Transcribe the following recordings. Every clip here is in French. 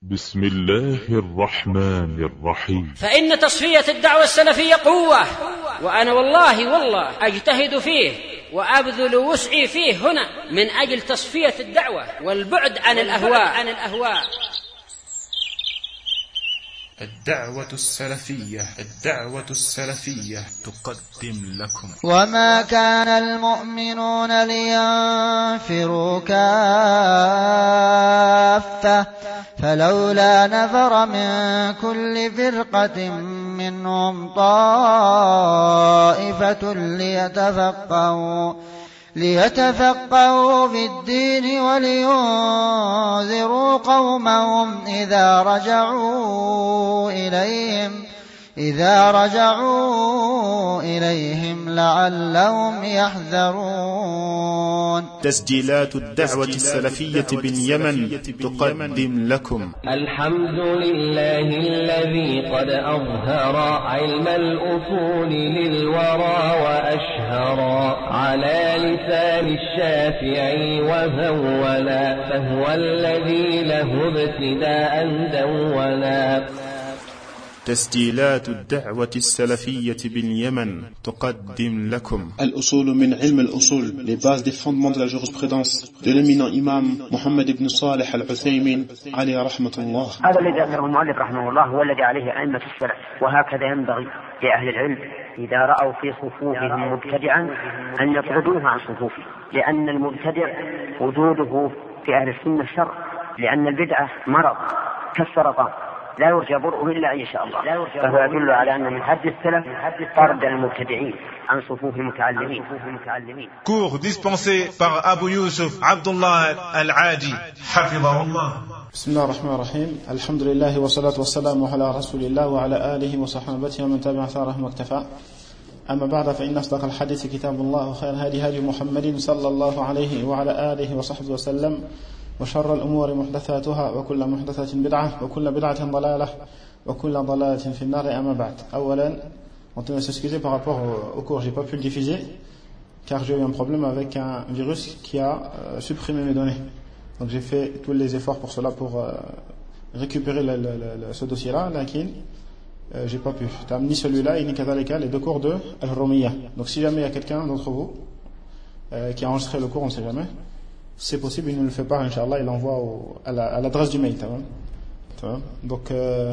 بسم الله الرحمن الرحيم. فإن تصفية الدعوة السلفية قوة، وأنا والله أجتهد فيه وأبذل وسعي فيه هنا من أجل تصفية الدعوة والبعد عن الأهواء. الدعوة السلفية تقدم لكم. وما كان المؤمنون لينفروا كافة فلولا نفر من كل فرقة منهم طائفة ليتفقهوا في الدين ولينذروا قومهم إذا رجعوا إليهم لعلهم يحذرون. تسجيلات الدعوة السلفية باليمن تقدم لكم. الحمد لله الذي قد أظهر علم الأصول للورى وأشهر على لسان الشافعي وهولا، فهو الذي له ابتداء دولا. تسجيلات الدعوة السلفية باليمن تقدم لكم. الأصول من علم الأصول, les bases des fondements de la jurisprudence de l'éminent imam Mohammed ibn Salih al-Uthaymin عليه رحمة الله. هذا الذي ذكره المؤلف رحمه الله هو الذي عليه أئمة السلف، وهكذا ينبغي لأهل العلم إذا رأوا في صفوفهم مبتدعا أن يطردوه عن صفوفه، لأن المبتدع وجوده في أهل السنة شر، لأن البدعة مرض كالسرطان لا يرجى برؤه إلا إن شاء الله، فهو يدل على أن من حد السلف طرد المبتدعين عن صفوف المتعلمين. Cours dispensé par Abu Yusuf Abdullah Al-Adi حفظه الله. بسم الله الرحمن الرحيم. الحمد لله والصلاة والسلام على رسول الله وعلى آله وصحبه ومن تبع ثاره واكتفى. أما بعد فإن أصدق الحديث كتاب الله وخير هدي محمد صلى الله عليه وعلى آله وصحبه وسلم، وشر الأمور محدثاتها وكل محدثة بدعة وكل بدعة ضلالة وكل ضلالة في النار. أما بعد. أولا, on tenait à s'excuser par rapport au cours, j'ai pas pu le diffuser car j'ai eu un problème avec un virus qui a supprimé mes données. Donc j'ai fait tous les efforts pour cela, pour récupérer ce dossier-là, lakin j'ai pas pu. Ni celui-là et ni kadhalika les deux cours de Al-Rumiyya. Donc si jamais il y a quelqu'un d'entre vous qui a enregistré le cours, on ne sait jamais, c'est possible, il nous le fait pas, Inch'Allah, il l'envoie à l'adresse du mail. Donc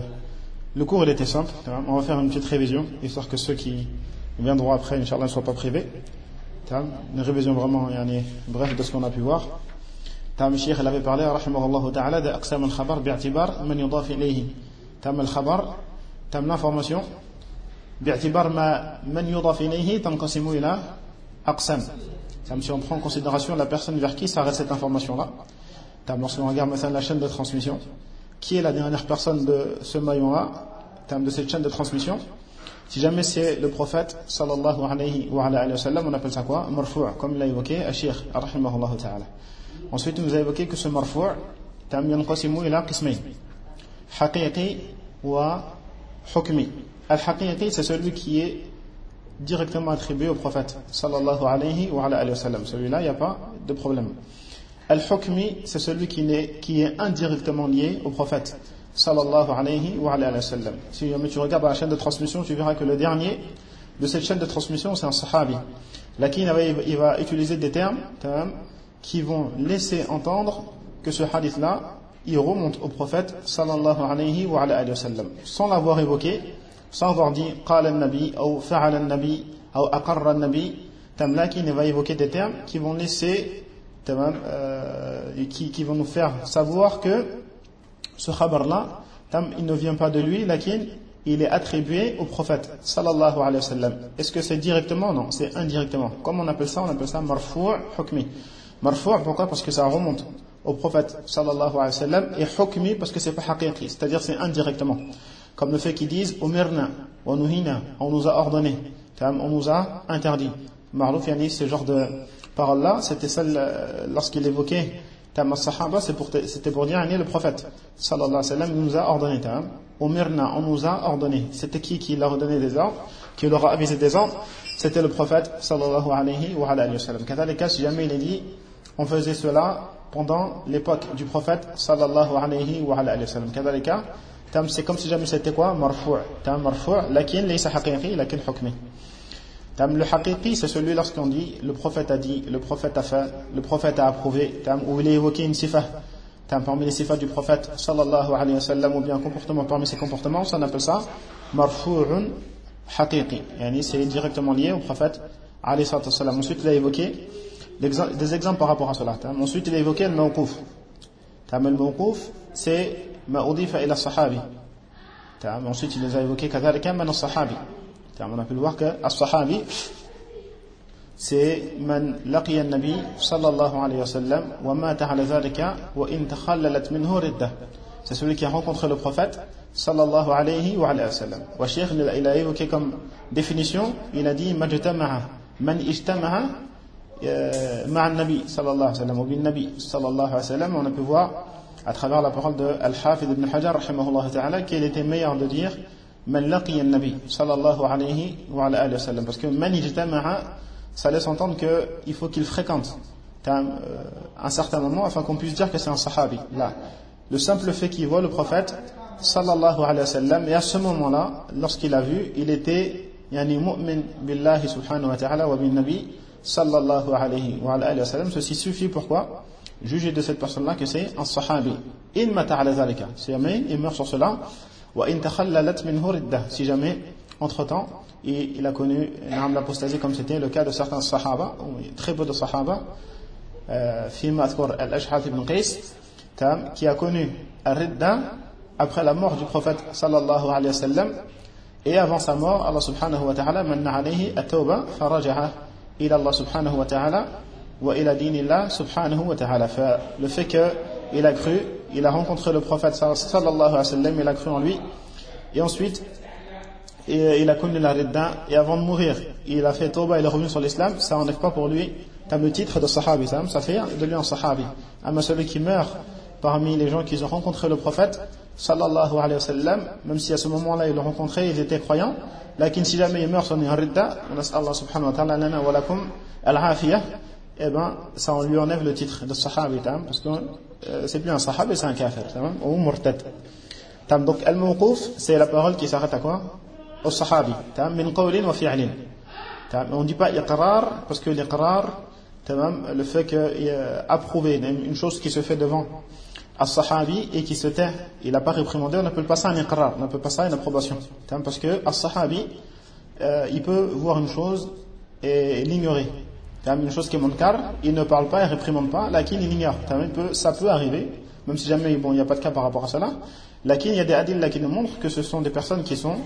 le cours il était simple. On va faire une petite révision histoire que ceux qui viendront après, Inch'Allah, ne soient pas privés. Une révision vraiment bref de ce qu'on a pu voir. Le Cheikh avait parlé rahimahullah ta'ala de aqsam al-khabar bi'atibar man yudaf ilayhi. Al-khabar, l'information bi'atibar man yudaf ilayhi tanqasimu ila aqsam. Si on prend en considération la personne vers qui s'arrête cette information-là, lorsqu'on regarde maintenant la chaîne de transmission, qui est la dernière personne de ce maillon-là, de cette chaîne de transmission, si jamais c'est le prophète sallallahu alayhi wa sallam, on appelle ça quoi? Marfu', comme il a évoqué Al-Sheikh rahimahullah ta'ala. Ensuite, il nous a évoqué que ce marfu' yanqasimu ila qismayn, haqiqi wa hukmi. Al-haqiqi, c'est celui qui est directement attribué au prophète sallallahu alayhi wa sallam. Celui-là, il n'y a pas de problème. Al-hukmi, c'est celui qui est indirectement lié au prophète sallallahu alayhi wa sallam. Si tu regardes la chaîne de transmission, tu verras que le dernier de cette chaîne de transmission, c'est un sahabi. Là, il va utiliser des termes qui vont laisser entendre que ce hadith-là, il remonte au prophète sallallahu alayhi wa sallam, sans l'avoir évoqué, sans avoir dit qala an-nabi ou fa'ala an-nabi ou aqarra an-nabi. Tamlaki ne va évoquer des termes qui vont laisser qui vont nous faire savoir que ce khabar-là, il ne vient pas de lui, lakin il est attribué au prophète sallallahu alayhi wa sallam. Est-ce que c'est directement? Non, c'est indirectement. Comment on appelle ça? On appelle ça marfu' hukmi. Marfu', pourquoi? Parce que ça remonte au prophète sallallahu alayhi wa sallam, et hukmi parce que c'est pas haqiqi, c'est-à-dire c'est indirectement. Comme le fait qu'ils disent umirna wa nuhina, on nous a ordonné, on nous a interdit. Ma'ruf, ce genre de parole-là, c'était celle lorsqu'il évoquait as-sahaba, c'était pour dire le prophète sallallahu alayhi wa sallam, il nous a ordonné. Umirna, on nous a ordonné. C'était qui leur a donné des ordres, qui leur a avisé des ordres? C'était le prophète sallallahu alayhi wa sallam. Quand les cas, si jamais il est dit on faisait cela pendant l'époque du prophète sallallahu alayhi wa sallam. Kadhalika, c'est comme si jamais c'était quoi? Marfou'. Marfou', lakin laysa haqiqi, lakin hukmi. Le haqiqi, c'est celui lorsqu'on dit le prophète a dit, le prophète a fait, le prophète a approuvé, où il a évoqué une sifa. Parmi les sifas du prophète sallallahu alayhi wa sallam, ou bien un comportement parmi ses comportements, ça on appelle ça marfu'un haqiqi. C'est directement lié au prophète alayhi wa sallam. Ensuite, il a évoqué des exemples par rapport à cela. Ensuite, il a évoqué le mawquf. Le mawquf, c'est ma udifa ila sahabi. Ensuite, il les a évoqués kadhalika man as-sahabi. On a pu le voir que as-sahabi, c'est man laqiya an-nabi sallallahu alayhi wa sallam wa mata ala dhalika wa in takhallalat minhu riddah. C'est celui qui a rencontré le prophète sallallahu alayhi wa sallam. Wa Cheikh, il a évoqué comme définition, il a dit majtama'a man ijtama'a ma'a an-nabi sallallahu alayhi wa sallam ou bin nabi sallallahu alayhi wa sallam. On a pu voir à travers la parole de Al-Hafidh ibn Hajar rahimahullah ta'ala qu'il était meilleur de dire man laqiya an-nabi sallallahu alayhi wa sallam, parce que man ijtama'a, ça laisse entendre qu'il faut qu'il fréquente un certain moment afin qu'on puisse dire que c'est un sahabi. Là, le simple fait qu'il voit le prophète sallallahu alayhi wa sallam, et à ce moment-là, lorsqu'il a vu, il était mu'min billahi subhanahu wa ta'ala wa bin nabi sallallahu alayhi wa sallam. Ceci suffit pourquoi juger de cette personne-là que c'est un sahabi. In mata ala dhalika, si jamais il meurt sur cela, wa in takhallalat minhu riddah, si jamais entre-temps il a connu l'apostasie, comme c'était le cas de certains sahaba, très peu de sahaba, fima adhkur al-Ash'ath ibn Qais, qui a connu al-ridda après la mort du prophète sallallahu alayhi wa sallam, et avant sa mort, Allah subhanahu wa ta'ala manna alayhi at-tawba faraja'a ila Allah subhanahu wa ta'ala wa ila dinillah subhanahu wa ta'ala. Le fait qu'il a cru, il a rencontré le prophète sallallahu alayhi wa sallam, il a cru en lui, et ensuite il a connu la ridda, et avant de mourir il a fait tawba, il est revenu sur l'islam, ça n'enlève pas pour lui le titre de sahabi, ça fait de lui un sahabi. Mais celui qui meurt parmi les gens qui ont rencontré le prophète sallallahu alayhi wa sallam, même si à ce moment-là ils l'ont rencontré, ils étaient croyants, lakin si jamais il meurt sur une ridda, on a Allah subhanahu wa ta'ala lana wa lakum al-afiyah, et ben ça on lui enlève le titre de sahabi, parce que c'est plus un sahabi, c'est un kafir, ou murtad. Donc al-mawquf, c'est la parole qui s'arrête à quoi? Au sahabi, min qawlin wa fi'lin. On ne dit pas iqrar, parce que l'iqrar, le fait qu'approuver une chose qui se fait devant as-sahabi et qui se tait, il n'a pas réprimandé, on n'appelle pas ça un iqrar, on n'appelle pas ça une approbation. Parce que as-sahabi, il peut voir une chose et l'ignorer. Une chose qui est munkar, il ne parle pas, il ne réprimande pas, lakin il ignore. Ça peut arriver, même si jamais il n'y a pas de cas par rapport à cela. Lakin il y a des hadiths qui nous montrent que ce sont des personnes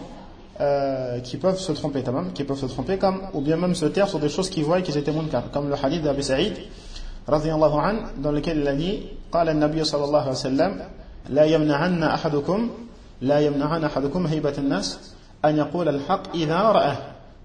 qui peuvent se tromper, comme, ou bien même se taire sur des choses qu'ils voient qu'ils étaient munkar, comme le hadith d'Abi Saïd radiyallahu anhu, dans lequel il a dit قال النبي صلى الله عليه وسلم لا يمنعن أحدكم هيبة الناس أن يقول الحق إذا رأى,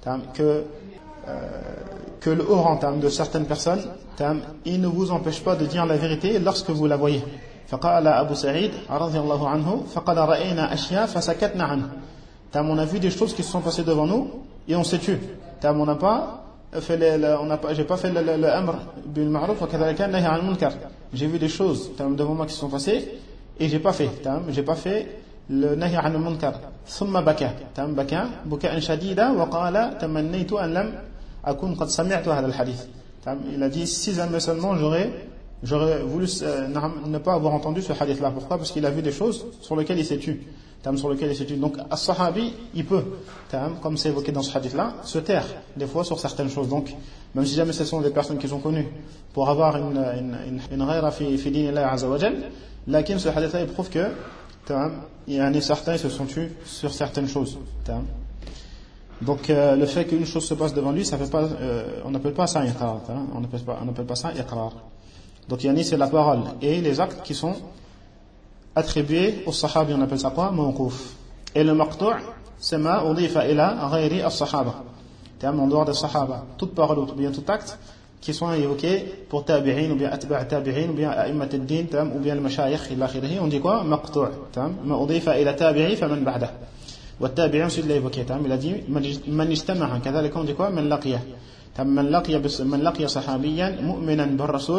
que le haut rang de certaines personnes, il ne vous empêche pas de dire la vérité lorsque vous la voyez. فقال أبو سعيد رضي الله عنه فقد رأينا أشياء فسكتنا عنه. On a vu des choses qui se sont passées devant nous et on s'est tu. On n'a pas fait j'ai pas fait le amr bil ma'ruf wa kadhalika nahy 'anil munkar. J'ai vu des choses devant moi qui se sont passées et j'ai pas fait le nahy 'anil munkar. Thumma baka bukaan shadida wa qala tamannaytu an lam akun qad sami'tu hadha al hadith. Il a dit si jamais seulement j'aurais voulu ne pas avoir entendu ce hadith là. Pourquoi? Parce qu'il a vu des choses sur lesquelles il s'est tu. Donc as-sahabi il peut, comme c'est évoqué dans ce hadith là, se taire des fois sur certaines choses. Donc même si jamais ce sont des personnes qui sont connues pour avoir une ghayra fi dinillah azza wa jal, lakin ce hadith là il prouve que certains se sont tus sur certaines choses. Donc le fait qu'une chose se passe devant lui, ça fait pas on n'appelle pas ça iqrar, on n'appelle pas ça iqrar. Donc c'est la parole et les actes qui sont attribué au sahabi, on appelle ça quoi? Mawquf. Et le maqtu' c'est ma udifa ila ghayri as-sahaba. En dehors des sahaba. Toute parole ou bien tout acte qui sont évoqués pour tabi'in ou bien atba' tabi'in ou bien a'immat ad-din ou bien le mashayikh ila akhirih, on dit quoi? Maqtu'. Ma udifa ila tabi'i faman ba'da. Wa tabi'in c'est l'a évoqué. Il a dit man ijtama'a, kadhalika on dit quoi? Man laqiya. Man laqiya sahabiyan mu'minan bir rasul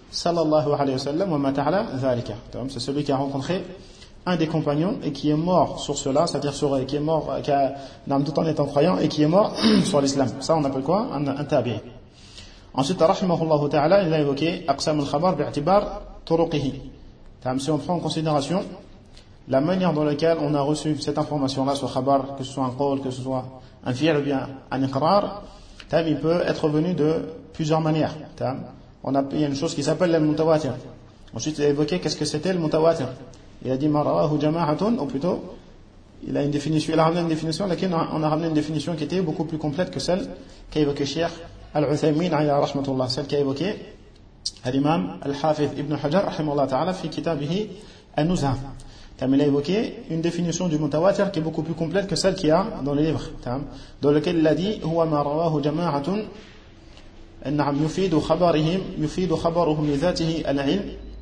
sallallahu alayhi wa sallam wa mata ala dhalika. C'est celui qui a rencontré un des compagnons et qui est mort sur cela, c'est-à-dire qui est mort, tout en étant croyant et qui est mort sur l'islam. Ça on appelle quoi? Un tabi'i. Ensuite, rahimahullah ta'ala, il a évoqué aqsam al-khabar bi'atibar turuqihi. Si on prend en considération la manière dans laquelle on a reçu cette information-là, ce khabar, que ce soit un qawl, que ce soit un fi'l ou bien un iqrar, il peut être venu de plusieurs manières. Il y a une chose qui s'appelle le mutawatir. Ensuite, il a évoqué qu'est-ce que c'était le mutawatir. Il a dit ma rawahu jama'atun, ou plutôt, il a ramené une définition, laquelle on a ramené une définition qui était beaucoup plus complète que celle qu'a évoqué Cheikh Al-Uthaymin alayhi rahmatullah, celle qu'a évoqué l'imam Al-Hafiz Ibn Hajar rahimahullah ta'ala fi kitabihi An-Nuzha. Il a évoqué une définition du mutawatir qui est beaucoup plus complète que celle qu'il y a dans les livres, dans lequel il a dit huwa ma rawahu jama'atun يفيد خبرهم لذاته العلم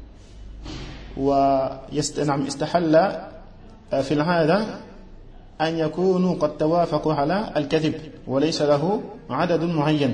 واستحل في العادة أن يكونوا قد توافقوا على الكذب وليس له عدد معين.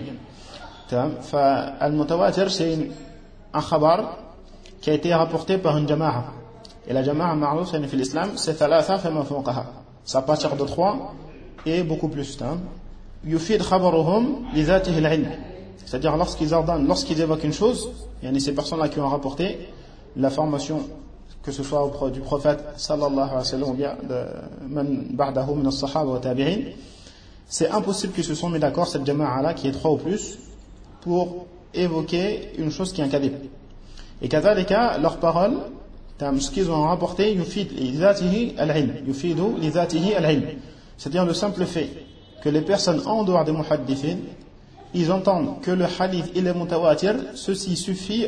فالمتواتر c'est un khabar qui a été rapporté par une jama'a, et la jama'a ma'ruf في l'islam c'est ثلاثة فما فوقها, c'est à partir de 3 et beaucoup plus. يفيد خبرهم لذاته العلم, c'est-à-dire lorsqu'ils évoquent une chose, il y a ces personnes-là qui ont rapporté la formation, que ce soit du prophète sallallahu alayhi wa sallam ou bien de man ba'dahu min as-sahaba wa tabi'in, c'est impossible qu'ils se sont mis d'accord, cette jama'a-là qui est 3 ou plus, pour évoquer une chose qui est un kadhib. Et kadhalika, leurs paroles, ce qu'ils ont rapporté, yufid li dhatihi al-ilm, yufidu li dhatihi al-ilm, c'est-à-dire le simple fait que les personnes en dehors des muhaddithin, ils entendent que le hadith il est mutawatir, ceci suffit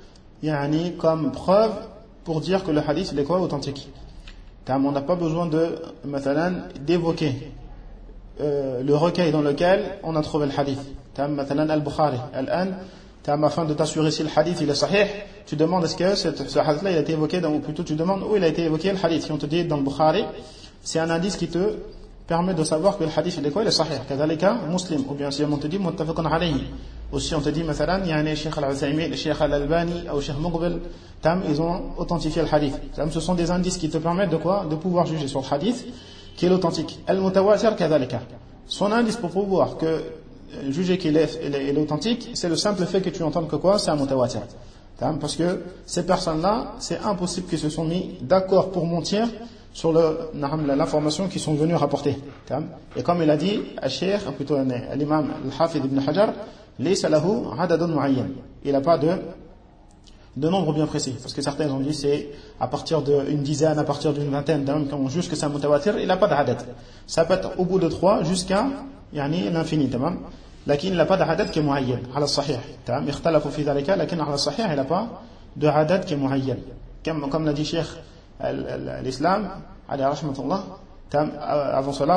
comme preuve pour dire que le hadith il est quoi? Authentique. On n'a pas besoin d'évoquer le recueil dans lequel on a trouvé le hadith. Al-Bukhari, afin de t'assurer si le hadith il est sahih, tu demandes est-ce que ce hadith là il a été évoqué ou plutôt tu demandes où il a été évoqué le hadith. Si on te dit dans le Bukhari, c'est un indice qui te permet de savoir que le hadith il est quoi? Il est sahih. Kadhalika Muslim, ou bien si on te dit muttafaqun alayhi, aussi on te dit Cheikh Al-Uthaymin, Cheikh Al-Albani ou Cheikh Muqbil, ils ont authentifié le hadith. Ce sont des indices qui te permettent de quoi? De pouvoir juger sur le hadith qui est l'authentique. Al-Mutawatir kadhalika, son indice pour pouvoir juger qu'il est authentique, c'est le simple fait que tu entends que quoi? C'est un mutawatir. Parce que ces personnes-là, c'est impossible qu'ils se sont mis d'accord pour mentir sur l'information qu'ils sont venus rapporter. Et comme il a dit, plutôt l'imam Al-Hafiz Ibn Hajar, laysa lahu adadun mu'ayyan, il n'a pas de nombre bien précis, parce que certains ont dit c'est à partir d'une dizaine, à partir d'une vingtaine, quand on juge que c'est un mutawatir, il n'a pas d'adad. Ça peut être au bout de 3 jusqu'à l'infini, lakin il n'a pas d'adad qui est mu'ayyan ala sahih. Ikhtalafu fi dhalika, lakin ala sahih il n'a pas de adad qui est mu'ayyan, comme l'a dit Cheikh l'islam alayhi rahmatullah. Avant cela,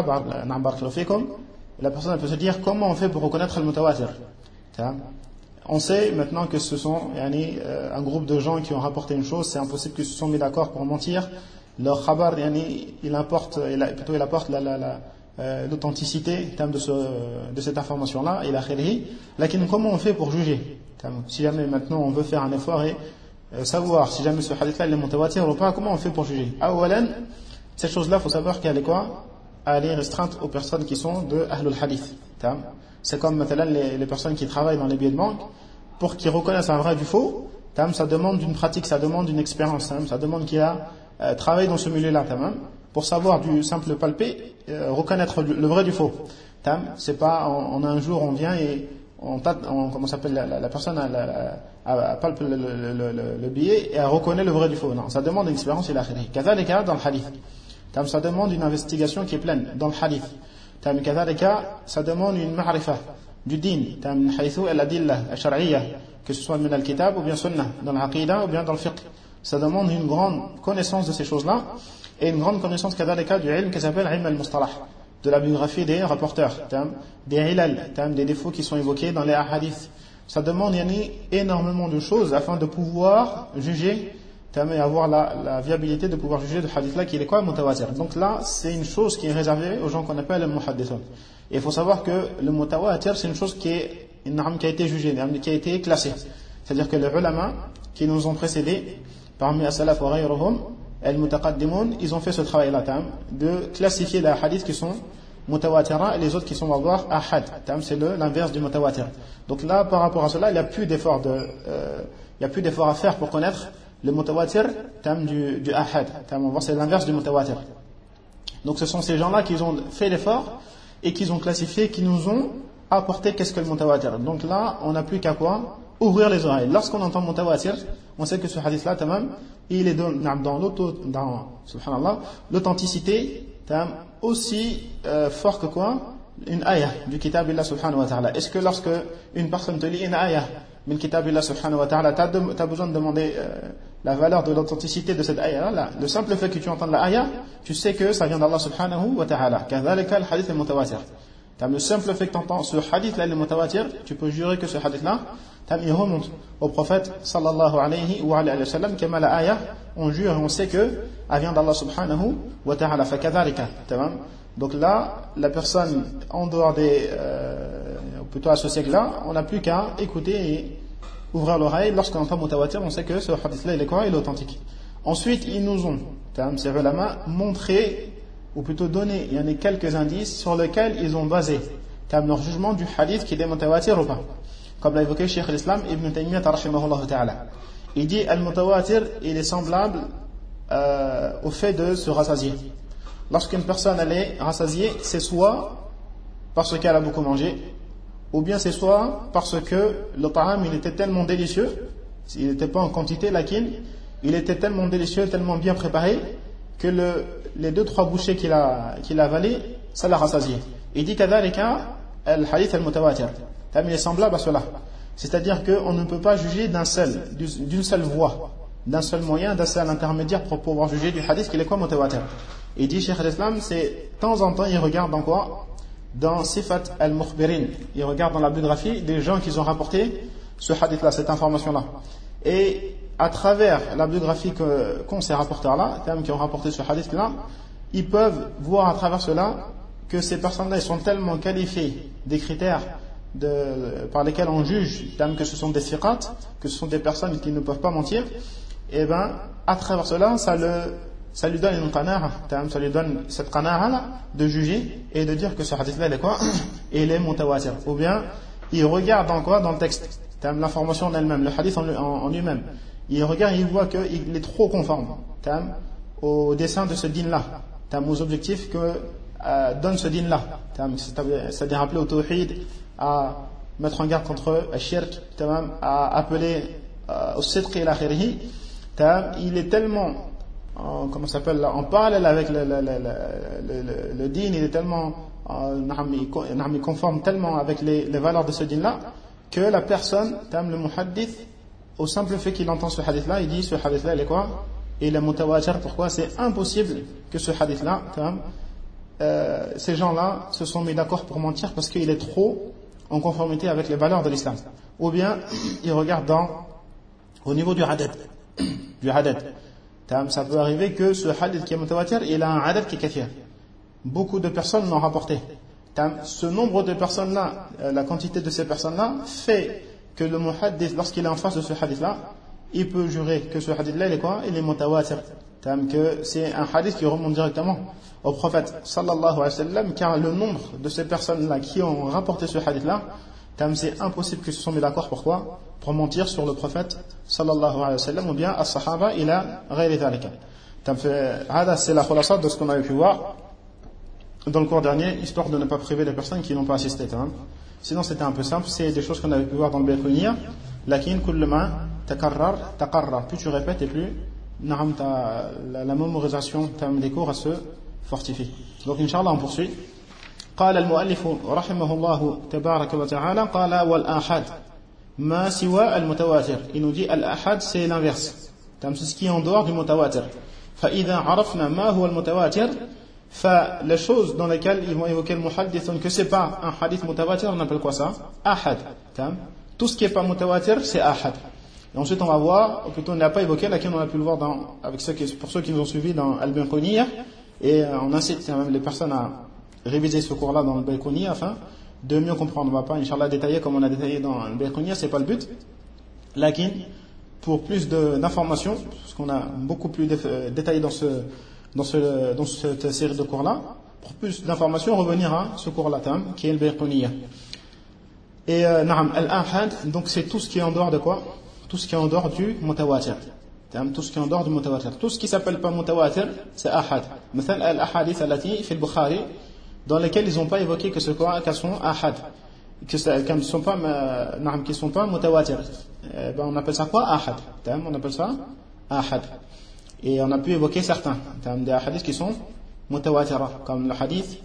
la personne peut se dire comment on fait pour reconnaître le mutawatir. On sait maintenant que ce sont un groupe de gens qui ont rapporté une chose, c'est impossible qu'ils se sont mis d'accord pour mentir. Leur khabar, il apporte l'authenticité de cette information-là, et la khayrihi. Lakin comment on fait pour juger? Si jamais maintenant on veut faire un effort et savoir si jamais ce hadith-là est mutawatir ou pas, comment on fait pour juger? Awalan, cette chose-là, il faut savoir qu'elle est quoi? Elle est restreinte aux personnes qui sont de Ahlul Hadith. C'est comme les personnes qui travaillent dans les billets de banque, pour qu'ils reconnaissent un vrai du faux, ça demande une pratique, ça demande une expérience, ça demande qu'il y a travaillé dans ce milieu-là, pour savoir du simple palpé, reconnaître le vrai du faux. C'est pas, on a un jour, on vient et comment s'appelle, la personne elle palpe le billet et elle reconnaît le vrai du faux. Non, ça demande une expérience et la khiri. Kadhalika dans le hadith. Ça demande une investigation qui est pleine dans le hadith. Kadhalika, ça demande une ma'rifa du din, haythu al-adilla al-shar'iyya, que ce soit min al-kitab ou bien sunnah, dans l'aqida ou bien dans le fiqh. Ça demande une grande connaissance de ces choses-là et une grande connaissance kadhalika du ilm qui s'appelle ilm al-mustalah, de la biographie des rapporteurs, des ilal, des défauts qui sont évoqués dans les hadiths. Ça demande énormément de choses afin de pouvoir juger et avoir la viabilité de pouvoir juger de hadith là qui est quoi? Mutawatir. Donc là, c'est une chose qui est réservée aux gens qu'on appelle les muhaddithun. Et il faut savoir que le mutawatir, c'est une chose qui a été jugée, qui a été classée. C'est-à-dire que les ulama qui nous ont précédés, parmi as-salaf wa ghayruhum, al-mutaqaddimun, ils ont fait ce travail-là, de classifier les hadiths qui sont mutawatira et les autres qui sont, on va voir, ahad. C'est l'inverse du mutawatir. Donc là, par rapport à cela, il n'y a plus d'effort à faire pour connaître le mutawatir du ahad. On va voir, c'est l'inverse du mutawatir. Donc ce sont ces gens-là qui ont fait l'effort et qui ont classifié, qui nous ont apporté qu'est-ce que le mutawatir. Donc là, on n'a plus qu'à quoi? Ouvrir les oreilles. Lorsqu'on entend mutawatir, on sait que ce hadith-là, il est dans l'authenticité aussi fort que quoi? Une ayah du kitab Allah subhanahu wa ta'ala. Est-ce que lorsque une personne te lit une ayah min kitab Allah subhanahu wa ta'ala, t'as besoin de demander la valeur de l'authenticité de cette ayah là? Le simple fait que tu entends la ayah, tu sais que ça vient d'Allah subhanahu wa ta'ala. Kadhalika al-hadith al-mutawatir. Le simple fait que tu entends ce hadith là, le mutawatir, tu peux jurer que ce hadith là, il remonte au prophète sallallahu alayhi wa sallam, kama la ayah, on jure et on sait que elle vient d'Allah subhanahu wa ta'ala. Fakadhalika. Donc là, la personne en dehors plutôt à ce siècle-là, on n'a plus qu'à écouter et ouvrir l'oreille. Lorsqu'on entend mutawatir, on sait que ce hadith-là, il est quoi? Il est authentique. Ensuite, ils nous ont, ces ulama, montré, ou plutôt donné, il y en a quelques indices sur lesquels ils ont basé leur jugement du hadith qui est mutawatir ou pas. Comme l'a évoqué Cheikh l'Islam Ibn Taymiyyah rahimahullah ta'ala. Il dit, al-mutawatir, il est semblable au fait de se rassasier. Lorsqu'une personne elle est rassasiée, c'est soit parce qu'elle a beaucoup mangé, ou bien c'est soit parce que le ta'am il était tellement délicieux, il n'était pas en quantité, lakin il était tellement délicieux, tellement bien préparé, que les 2-3 bouchées qu'il a avalées, ça l'a rassasié. Il dit kadhalika al-hadith al-mutawatir. Il est semblable à cela. C'est-à-dire qu'on ne peut pas juger d'une seule voie, d'un seul moyen, d'un seul intermédiaire pour pouvoir juger du hadith qu'il est quoi mutawatir. Il dit Cheikh al-Islam, c'est de temps en temps il regarde dans quoi? Dans Sifat al-Mukhbirin. Il regarde dans la biographie des gens qui ont rapporté ce hadith-là, cette information-là. Et à travers la biographie qu'ont ces rapporteurs-là, qui ont rapporté ce hadith-là, ils peuvent voir à travers cela que ces personnes-là, ils sont tellement qualifiés des critères par lesquels on juge que ce sont des thiqat, que ce sont des personnes qui ne peuvent pas mentir, et bien à travers cela ça lui donne une qana'a, ça lui donne cette qana'a là de juger et de dire que ce hadith là il est quoi? Il est mutawatir. Ou bien il regarde dans quoi? Dans le texte, l'information en elle-même, le hadith en lui-même, il regarde et il voit qu'il est trop conforme au dessein de ce din là, aux objectifs que donne ce din là, c'est-à-dire appeler au tawhid, à mettre en garde contre le shirk, à appeler au sidq et l'akhirihi. Il est tellement en parallèle avec le din, il est tellement il conforme tellement avec les valeurs de ce din là que la personne, le muhaddith, au simple fait qu'il entend ce hadith là, il dit ce hadith là il est quoi? Il est mutawatir. Pourquoi? C'est impossible que ce hadith là, ces gens là se sont mis d'accord pour mentir parce qu'il est trop en conformité avec les valeurs de l'islam. Ou bien ils regardent au niveau du adad. Ça peut arriver que ce hadith qui est mutawatir, il a un adad qui est kathir. Beaucoup de personnes l'ont rapporté. Ce nombre de personnes là, la quantité de ces personnes là fait que le muhaddith, lorsqu'il est en face de ce hadith là, il peut jurer que ce hadith là il est quoi? Il est mutawatir. Que c'est un hadith qui remonte directement au prophète sallallahu alayhi wa sallam, car le nombre de ces personnes là qui ont rapporté ce hadith là, c'est impossible qu'ils se soient mis d'accord. Pourquoi? Pour mentir sur le prophète sallallahu alayhi wa sallam ou bien as-sahaba ila ghayri dhalika. C'est la khulasa de ce qu'on avait pu voir dans le cours dernier, histoire de ne pas priver les personnes qui n'ont pas assisté. Sinon c'était un peu simple, c'est des choses qu'on avait pu voir dans le Bayquniyya, lakin kullama taqarrar, plus tu répètes et plus la mémorisation des cours se fortifie. Donc Inch'Allah on poursuit. قال المؤلف رحمه الله تبارك وتعالى قال والآحاد ما سوى المتواتر. Il nous dit al-ahad c'est l'inverse, c'est ce qui est en dehors du mutawatir. فإذا عرفنا ما هو المتواتر, les choses dans lesquelles ils vont évoquer le muhaddith que c'est pas un hadith mutawatir, on appelle quoi ça? Ahad. Tout ce qui est pas mutawatir c'est ahad. Et ensuite on va voir, ou plutôt on n'a pas évoqué, laquelle on a pu le voir pour ceux qui nous ont suivis dans Al-Bayquniyya, et on incite même les personnes à réviser ce cours là dans Al-Bayquniyya afin de mieux comprendre. On ne va pas Inch'Allah détailler comme on a détaillé dans Al-Bayquniyya, c'est pas le but, Lakin, pour plus d'informations, parce qu'on a beaucoup plus détaillé dans cette série de cours-là, pour plus d'informations, revenir à ce cours-là, qui est le Bayquniyya. Et al-ahad, donc c'est tout ce qui est en dehors de quoi? Tout ce qui est en dehors du mutawatir. Tout ce qui est en dehors du mutawatir. Tout ce qui s'appelle pas mutawatir, c'est ahad. مثلا al-ahadith allati fi al-Bukhari, dans lesquelles ils n'ont pas évoqué qu'elles sont ahad, qu'elles ne sont pas mutawatir. On appelle ça quoi? Ahad. On appelle ça ahad. Et on a pu évoquer certains des hadiths qui sont mutawatira, comme le hadith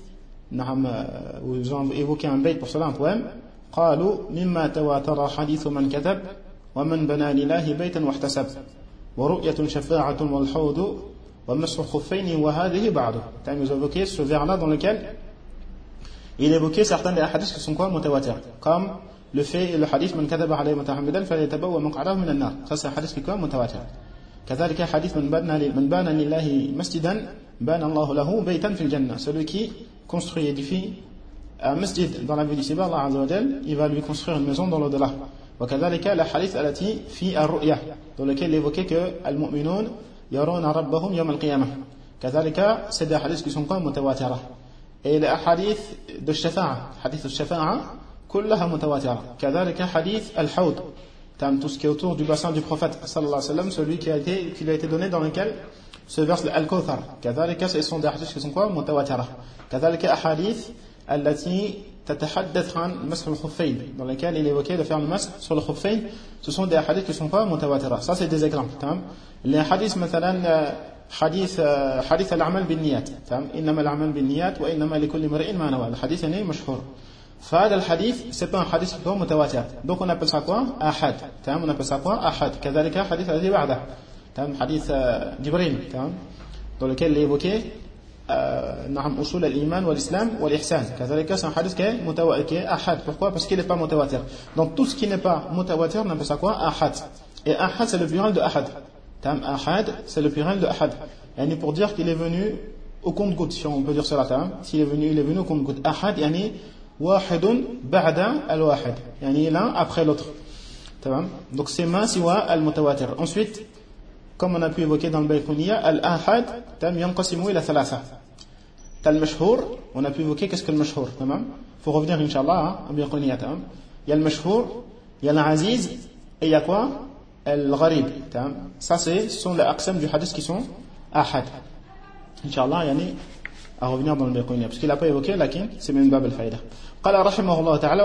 où ils ont évoqué un bayt pour cela, un poème. قالوا مما تواتر حديث من كذب ومن بنى لله بيتا واحتسب ورؤية شفاعة والحوض ومسح الخفين وهذه بعض. Ils ont évoqué ce vers-là dans lequel il évoquait certains des hadiths qui sont quoi? Mutawatir, comme le hadith من كذب عليه متعمدا فليتبوأ مقعده من النار. Ça c'est un hadith qui est quoi? Mutawatir. كذلك حديث من بنى لله مسجدا بنى الله له بيتا في الجنة. Celui qui construit et édifie un masjid dans la vie d'ici-bas, Allah Azza wa Jal, il va lui construire une maison dans l'au-delà. وكذلك الحديث التي في الرؤيا, dans lequel il évoquait que المؤمنون يرون ربهم يوم القيامة. كذلك c'est des hadiths qui sont comme mutawatira. Et les hadiths de shafa'a, hadith de shafa'a, كلها متواترة. كذلك حديث الحوض, tout ce qui est autour du bassin du prophète sallallahu alayhi wa sallam, celui qui lui a été donné dans lequel se verse al-Kawthar. كذلك ce sont des hadiths qui sont quoi? Mutawatira. كذلك أحاديث التي تتحدث عن مسح الخفين, dans lesquels il évoquait de faire le masque sur le khuffayn. Ce sont des hadiths qui sont pas mutawatira. Ça c'est des exemples. Les hadiths مثلا حديث الأعمال بالنيات, إنما الأعمال بالنيات وإنما لكل امرئ ما نوى. الحديث يعني مشهور. فهذا الحديث c'est pas un hadith qui est mutawatir. Donc on appelle ça quoi? Ahad. On appelle ça quoi? Ahad. كذلك حديث الذي بعده, حديث جبريل, dans lequel il évoquait أصول الإيمان والإسلام والإحسان. كذلك c'est un hadith qui est ahad. Pourquoi? Parce qu'il n'est pas mutawatir. Donc tout ce qui n'est pas mutawatir, on appelle ça quoi? Ahad. Et ahad c'est le plural de ahad. Ahad c'est le plural de ahad. Yani pour dire qu'il est venu au compte-goutte, si on peut dire cela. S'il est venu au compte-goutte. Ahad yani واحد بعد الواحد, يعني l'un après l'autre. Donc c'est ma siwa al-mutawatir. Ensuite, comme on a pu évoquer dans le Bayquniyya, al-ahad yanqasimu ila thalatha. Al-mashhur, on a pu évoquer qu'est-ce que le mashhur. Faut revenir inshallah au Bayquniyya. Il y a le mashhur, il y a l'aziz, et il y a quoi? Al-gharib. Ça ce sont les aqsam du hadith qui sont ahad. Inshallah, yani à revenir dans le Bayquniyya, parce qu'il n'a pas évoqué, lakin c'est même bab al-faïda. قال رحمه الله تعالى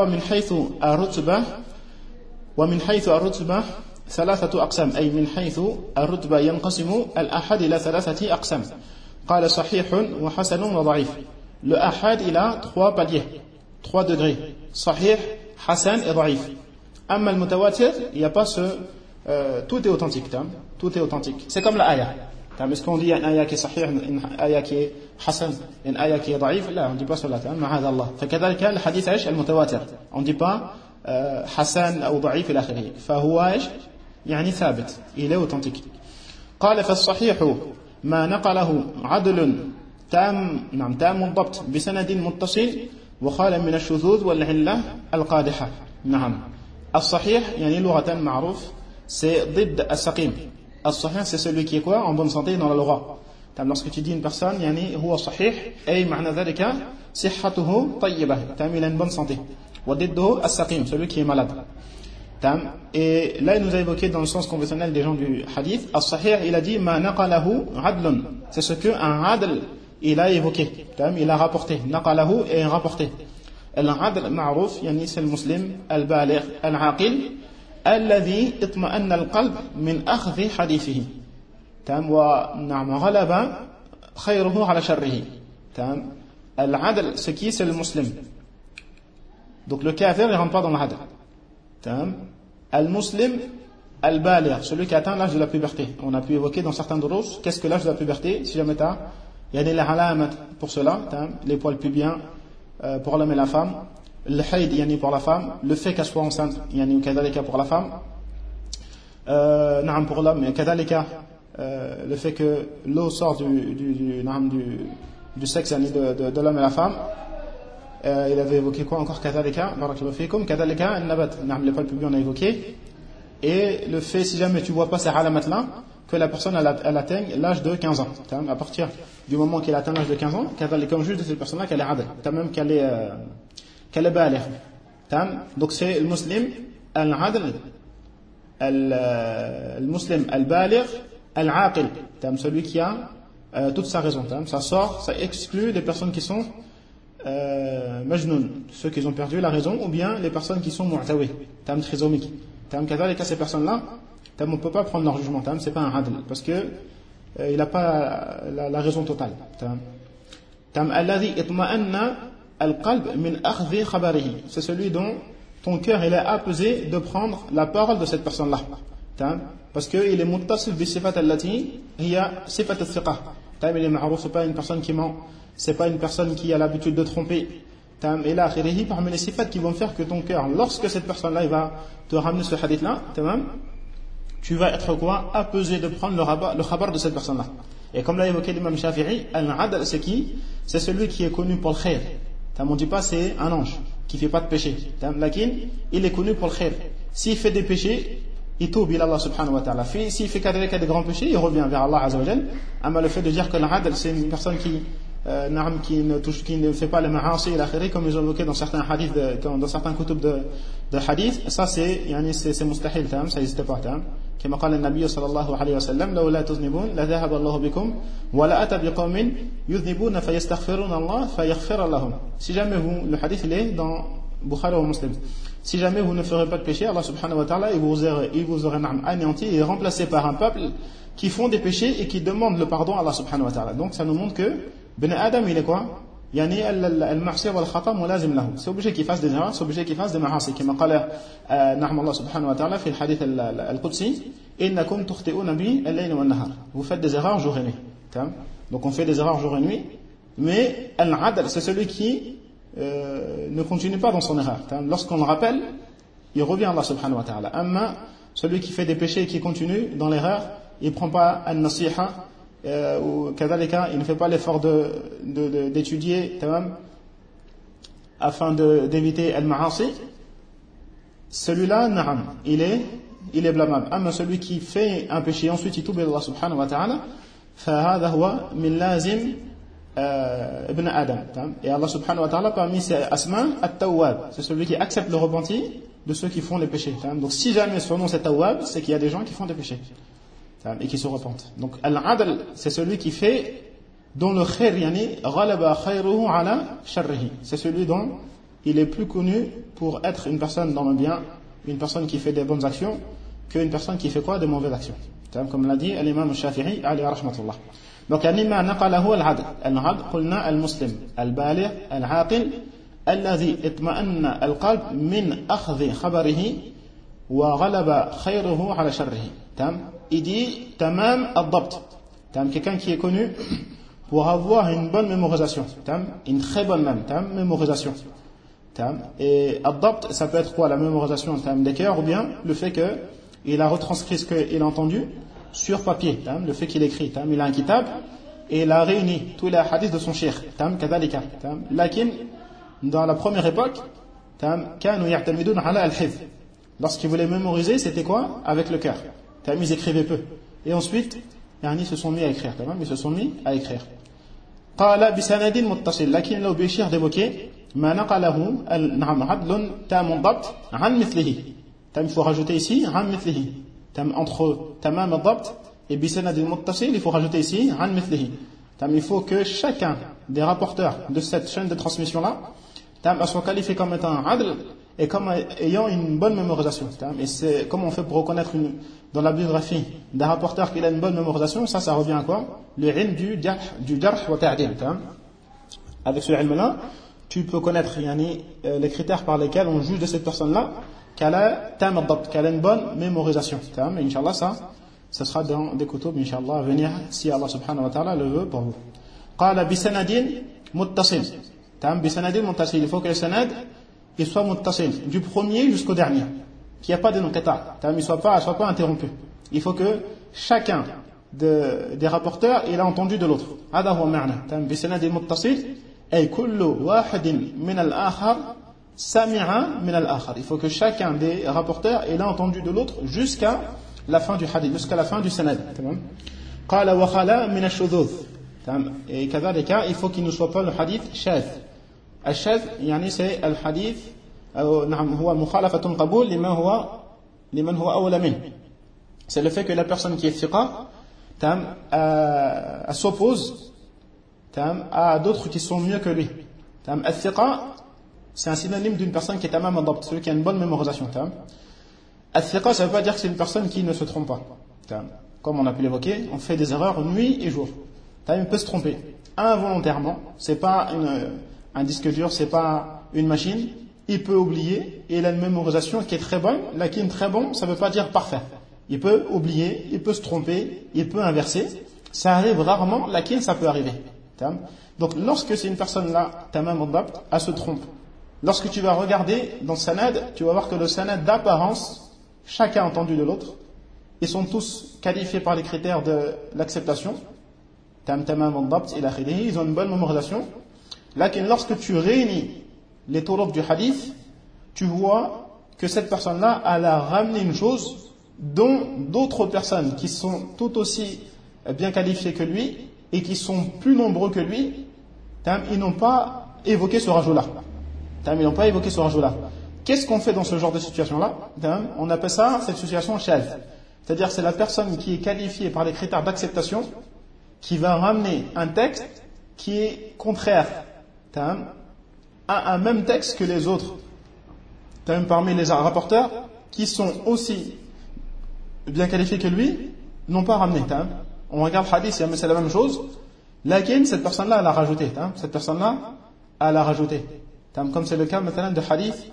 ومن حيث الرتبة ثلاثة أقسام, أي من حيث الرتبة ينقسم الأحد إلى ثلاثة أقسام. قال صحيح وحسن وضعيف. Le ahad il a trois paliers, 3 degrés, صحيح, حسن et ضعيف. أما المتواتر, il n'y a pas tout est authentique, tout est authentique. C'est comme la ayah. Est-ce qu'on dit une ayah qui est sahih, une ayah qui est hasan, une ayah qui est daïf? Là, on ne dit pas cela. Ma'adha Allah. فكذلك الحديث ايش المتواتر. On ne dit pas حسن أو ضعيف إلى آخره. فهو ايش يعني ثابت, il est authentique. قال فالصحيح ما نقله عدل تام الضبط بسند متصل وخال من الشذوذ والعلة القادحة. نعم. الصحيح يعني لغة معروف c'est ضد السقيم. الصحيح c'est celui qui est quoi? En bonne santé dans la loi. Lorsque tu dis une personne يعني هو صحيح أي معنى ذلك صحته طيبة, il a une bonne santé. وضده السقيم, celui qui est malade. Et là il nous a évoqué dans le sens conventionnel des gens du hadith, الصحيح il a dit ما نقله عدل, c'est ce que un adl il a évoqué, il a rapporté. نقله est rapporté. العدل معروف يعني c'est le muslim البالغ العاقل الذي اطمأن القلب من أخذ حديثه, وغلب خيره على شره. العدل ce qui c'est le muslim. Donc le kafir ne rentre pas dans l'adl. Al-muslim al-baligh, celui qui atteint l'âge de la puberté. On a pu évoquer dans certains drous qu'est-ce que l'âge de la puberté. Si jamais il y a des alamat pour cela, les poils pubiens pour l'homme et la femme, le hayd yani pour la femme, le fait qu'elle soit enceinte yani kadhalika pour la femme, pour l'homme, et kadhalika le fait que l'eau sort du sexe yani de l'homme et la femme. Il avait évoqué quoi encore? Kadhalika barakallahu fikum, kadhalika al-nabat, les poils pubiens on a évoqué. et le fait, si jamais tu vois pas ces alamat là, que la personne elle atteigne l'âge de 15 ans. À partir du moment qu'elle atteint l'âge de 15 ans, comme juge de cette personne là qu'elle est adl, même qu'elle est baligh. Donc c'est le muslim al-adl, le muslim al-baligh, al-aqil, celui qui a toute sa raison. Ça exclut les personnes qui sont majnoun, ceux qui ont perdu la raison, ou bien les personnes qui sont mu'tawi, trisomiques. Ces personnes-là, on ne peut pas prendre leur jugement, c'est pas un adl, parce que il n'a pas la raison totale. C'est celui dont ton cœur il est apaisé de prendre la parole de cette personne-là, parce qu'il est muttasil bi sifat allati hiya sifat al-thiqa. Il est ma'ruf, c'est pas une personne qui ment, c'est pas une personne qui a l'habitude de tromper. Et là, parmi les sifat qui vont faire que ton cœur, lorsque cette personne-là il va te ramener ce hadith-là, tu vas être quoi? Apaisé de prendre le khabar de cette personne-là. Et comme l'a évoqué l'imam Shafi'i, al-adl c'est qui? C'est celui qui est connu pour le khair. On ne dit pas c'est un ange qui ne fait pas de péché. Lakin, il est connu pour le khair. S'il fait des péchés, il toube ila Allah subhanahu wa ta'ala. S'il fait des grands péchés, il revient vers Allah azza wa jal. Mais le fait de dire que l'adl c'est une personne qui ne fait pas les ma'asi et l'akhiri, comme ils ont évoqué dans certains hadiths, dans certains kutub de hadith, ça c'est mustahil, ça n'existe pas. كما قال النبي صلى الله عليه وسلم لولا تذنبون لذهب الله بكم ولا أتى بقوم يذنبون فيستغفرون الله فيغفر لهم. Si jamais vous, le hadith il est dans Bukhari ou Muslim, si jamais vous ne ferez pas de péché, Allah subhanahu wa ta'ala il vous aurait anéanti et remplacé par un peuple qui font des péchés et qui demandent le pardon à Allah subhanahu wa ta'ala. Donc ça nous montre que Ben Adam il est quoi? يعني المعصية والخطأ ملازم له. C'est obligé qu'il fasse des erreurs, c'est obligé qu'il fasse des معاصي. كما قال نعم الله سبحانه وتعالى في الحديث القدسي إنكم تخطئون بي الليل والنهار. Vous faites des erreurs jour et nuit. Donc on fait des erreurs jour et nuit, mais al-adl c'est celui qui ne continue pas dans son erreur. Lorsqu'on le rappelle, il revient à Allah subhanahu wa ta'ala. Amma celui qui fait des péchés et qui continue dans l'erreur, il ne prend pas an-nasiha, ou kadhalika, il ne fait pas l'effort d'étudier afin d'éviter al-ma'asi. Celui-là, na'am, il est blâmable. Amma celui qui fait un péché ensuite il toube Allah subhanahu wa ta'ala, فهذا هو من لازم ابن Adam. Et Allah subhanahu wa ta'ala parmi ses asma at-tawwab, c'est celui qui accepte le repenti de ceux qui font les péchés. Donc si jamais son nom c'est tawwab, c'est qu'il y a des gens qui font des péchés et qui se repentent. Donc al-adl c'est celui qui fait dont le khair yani ghalaba khayruhu ala sharrihi, c'est celui dont il est plus connu pour être une personne dans le bien, une personne qui fait des bonnes actions, qu'une personne qui fait quoi? Des mauvaises actions. Comme l'a dit l'imam Shafi'i alayhi rahmatullah. Donc ما نقله العدل قلنا المسلم البالغ العاقل الذي اطمأن القلب من أخذ خبره وغلب خيره على شره. Il dit tamam ad-dabt, quelqu'un qui est connu pour avoir une bonne mémorisation, une très bonne même mémorisation. Et ad-dabt ça peut être quoi? La mémorisation des cœurs, ou bien le fait qu'il a retranscrit ce qu'il a entendu sur papier, le fait qu'il écrit, il a un kitab et il a réuni tous les hadiths de son cheikh, kadhalika. Lakin dans la première époque, kanu ya'tamidun ala al-hifz. Lorsqu'ils voulaient mémoriser, c'était quoi? Avec le cœur. Ils écrivaient peu. Et ensuite, ils se sont mis à écrire. قال بسند متصل لكن لو بيشير d'évoquer ما نقله نعم عدل تام الضبط عن مثله. Il faut rajouter ici عن مثله. Entre tamam ad-dabt et bisanad al-muttasil, il faut rajouter ici an mithlihi. Il faut que chacun des rapporteurs de cette chaîne de transmission là soit qualifié comme étant un adl et comme ayant une bonne mémorisation. Et c'est comment on fait pour reconnaître dans la biographie d'un rapporteur qu'il a une bonne mémorisation? Ça revient à quoi? Le ilm du jarh wa ta'dil. Avec ce ilm là tu peux connaître les critères par lesquels on juge de cette personne là qu'elle a une bonne mémorisation. Et Inch'Allah, ça sera dans des kutub, Inch'Allah, à venir, si Allah subhanahu wa ta'ala le veut pour vous. Qala bisanadin muttasil. Bisanadin muttasil. Il faut que le sanad, il soit muttasil, du premier jusqu'au dernier. Qu'il n'y a pas de non-qata. Il ne soit pas interrompu. Il faut que chacun des rapporteurs, il a entendu de l'autre. Hada huwa ma'na. Bisanadin muttasil, ay kullu wahidin min al-akhar sami'a min al-akhar. Il faut que chacun des rapporteurs ait entendu de l'autre jusqu'à la fin du hadith, jusqu'à la fin du sanad. قال وخلا من الشذوذ. Et كذلك il faut qu'il ne soit pas le hadith shadh. الشاذ يعني c'est الحديث نعم هو مخالفة قبول لمن هو أولى منه. C'est le fait que la personne qui est thiqa s'oppose à d'autres qui sont mieux que lui. Al-thiqa, c'est un synonyme d'une personne qui est tamam ad-dabt, celui qui a une bonne mémorisation. Al-thiqa, ça ne veut pas dire que c'est une personne qui ne se trompe pas. Comme on a pu l'évoquer, on fait des erreurs nuit et jour. Il peut se tromper involontairement. C'est pas un disque dur, c'est pas une machine. Il peut oublier et il a une mémorisation qui est très bonne. Lakin très bon, ça ne veut pas dire parfait. Il peut oublier, il peut se tromper, il peut inverser. Ça arrive rarement, lakin ça peut arriver. Donc lorsque c'est une personne-là, tamam ad-dabt, elle se trompe. Lorsque tu vas regarder dans le sanad, tu vas voir que le sanad d'apparence, chacun entendu de l'autre, ils sont tous qualifiés par les critères de l'acceptation. Tamam ad-dabt, ils ont une bonne mémorisation. Lakin lorsque tu réunis les turuq du hadith, tu vois que cette personne-là, elle a ramené une chose dont d'autres personnes qui sont tout aussi bien qualifiées que lui et qui sont plus nombreux que lui, ils n'ont pas évoqué ce rajout-là. Qu'est-ce qu'on fait dans ce genre de situation-là? On appelle ça, cette situation, shadh. C'est-à-dire c'est la personne qui est qualifiée par les critères d'acceptation qui va ramener un texte qui est contraire à un même texte que les autres. Parmi les rapporteurs qui sont aussi bien qualifiés que lui, n'ont pas ramené. On regarde le hadith, c'est la même chose. Lakin, cette personne-là, elle a rajouté. Comme c'est le cas maintenant de hadith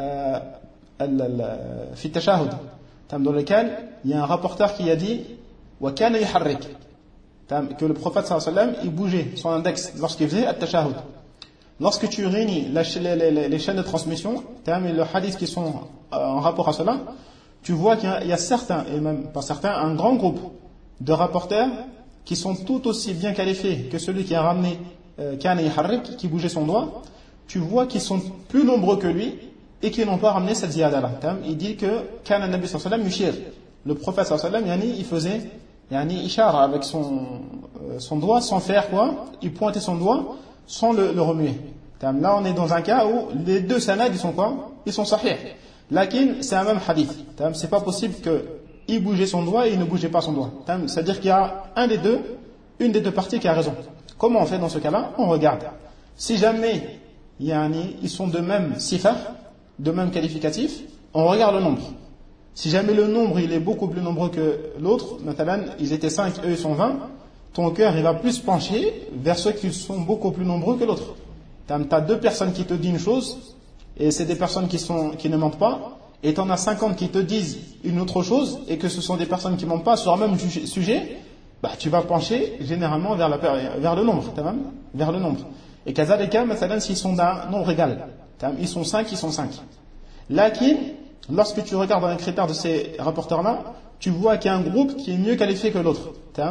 fi tashahud, dans lequel il y a un rapporteur qui a dit wa kana yuharrik, que le prophète sallallahu alayhi wa sallam il bougeait son index lorsqu'il faisait at-tashahud. Lorsque tu réunis les chaînes de transmission, et les hadiths qui sont en rapport à cela, tu vois qu'il y a certains, et même pas certains, un grand groupe de rapporteurs qui sont tout aussi bien qualifiés que celui qui a ramené kana yuharrik, qui bougeait son doigt. Tu vois qu'ils sont plus nombreux que lui et qui n'ont pas ramené cette ziyada-là. Il dit que kana nabi sallallahu alayhi wa sallam yushir. Le prophète sallallahu alayhi wa sallam, il faisait ishara avec son doigt sans faire quoi? Il pointait son doigt sans le remuer. Là, on est dans un cas où les deux sanad, ils sont quoi? Ils sont sahih. Lakin, c'est un même hadith. C'est pas possible qu'il bougeait son doigt et il ne bougeait pas son doigt. C'est-à-dire qu'il y a une des deux parties qui a raison. Comment on fait dans ce cas-là? On regarde. Si jamais ils sont de même sifa, de même qualificatif, on regarde le nombre. Si jamais le nombre il est beaucoup plus nombreux que l'autre, notamment ils étaient 5, eux ils sont 20, ton cœur il va plus pencher vers ceux qui sont beaucoup plus nombreux que l'autre. Tu as deux personnes qui te disent une chose, et c'est des personnes qui ne mentent pas, et tu en as 50 qui te disent une autre chose, et que ce sont des personnes qui ne mentent pas sur le même sujet, tu vas pencher généralement vers le nombre. Vers le nombre. Et kazalika, مثلا, s'ils sont d'un nombre égal, ils sont 5, ils sont 5. Lakin, lorsque tu regardes dans les critères de ces rapporteurs-là, tu vois qu'il y a un groupe qui est mieux qualifié que l'autre.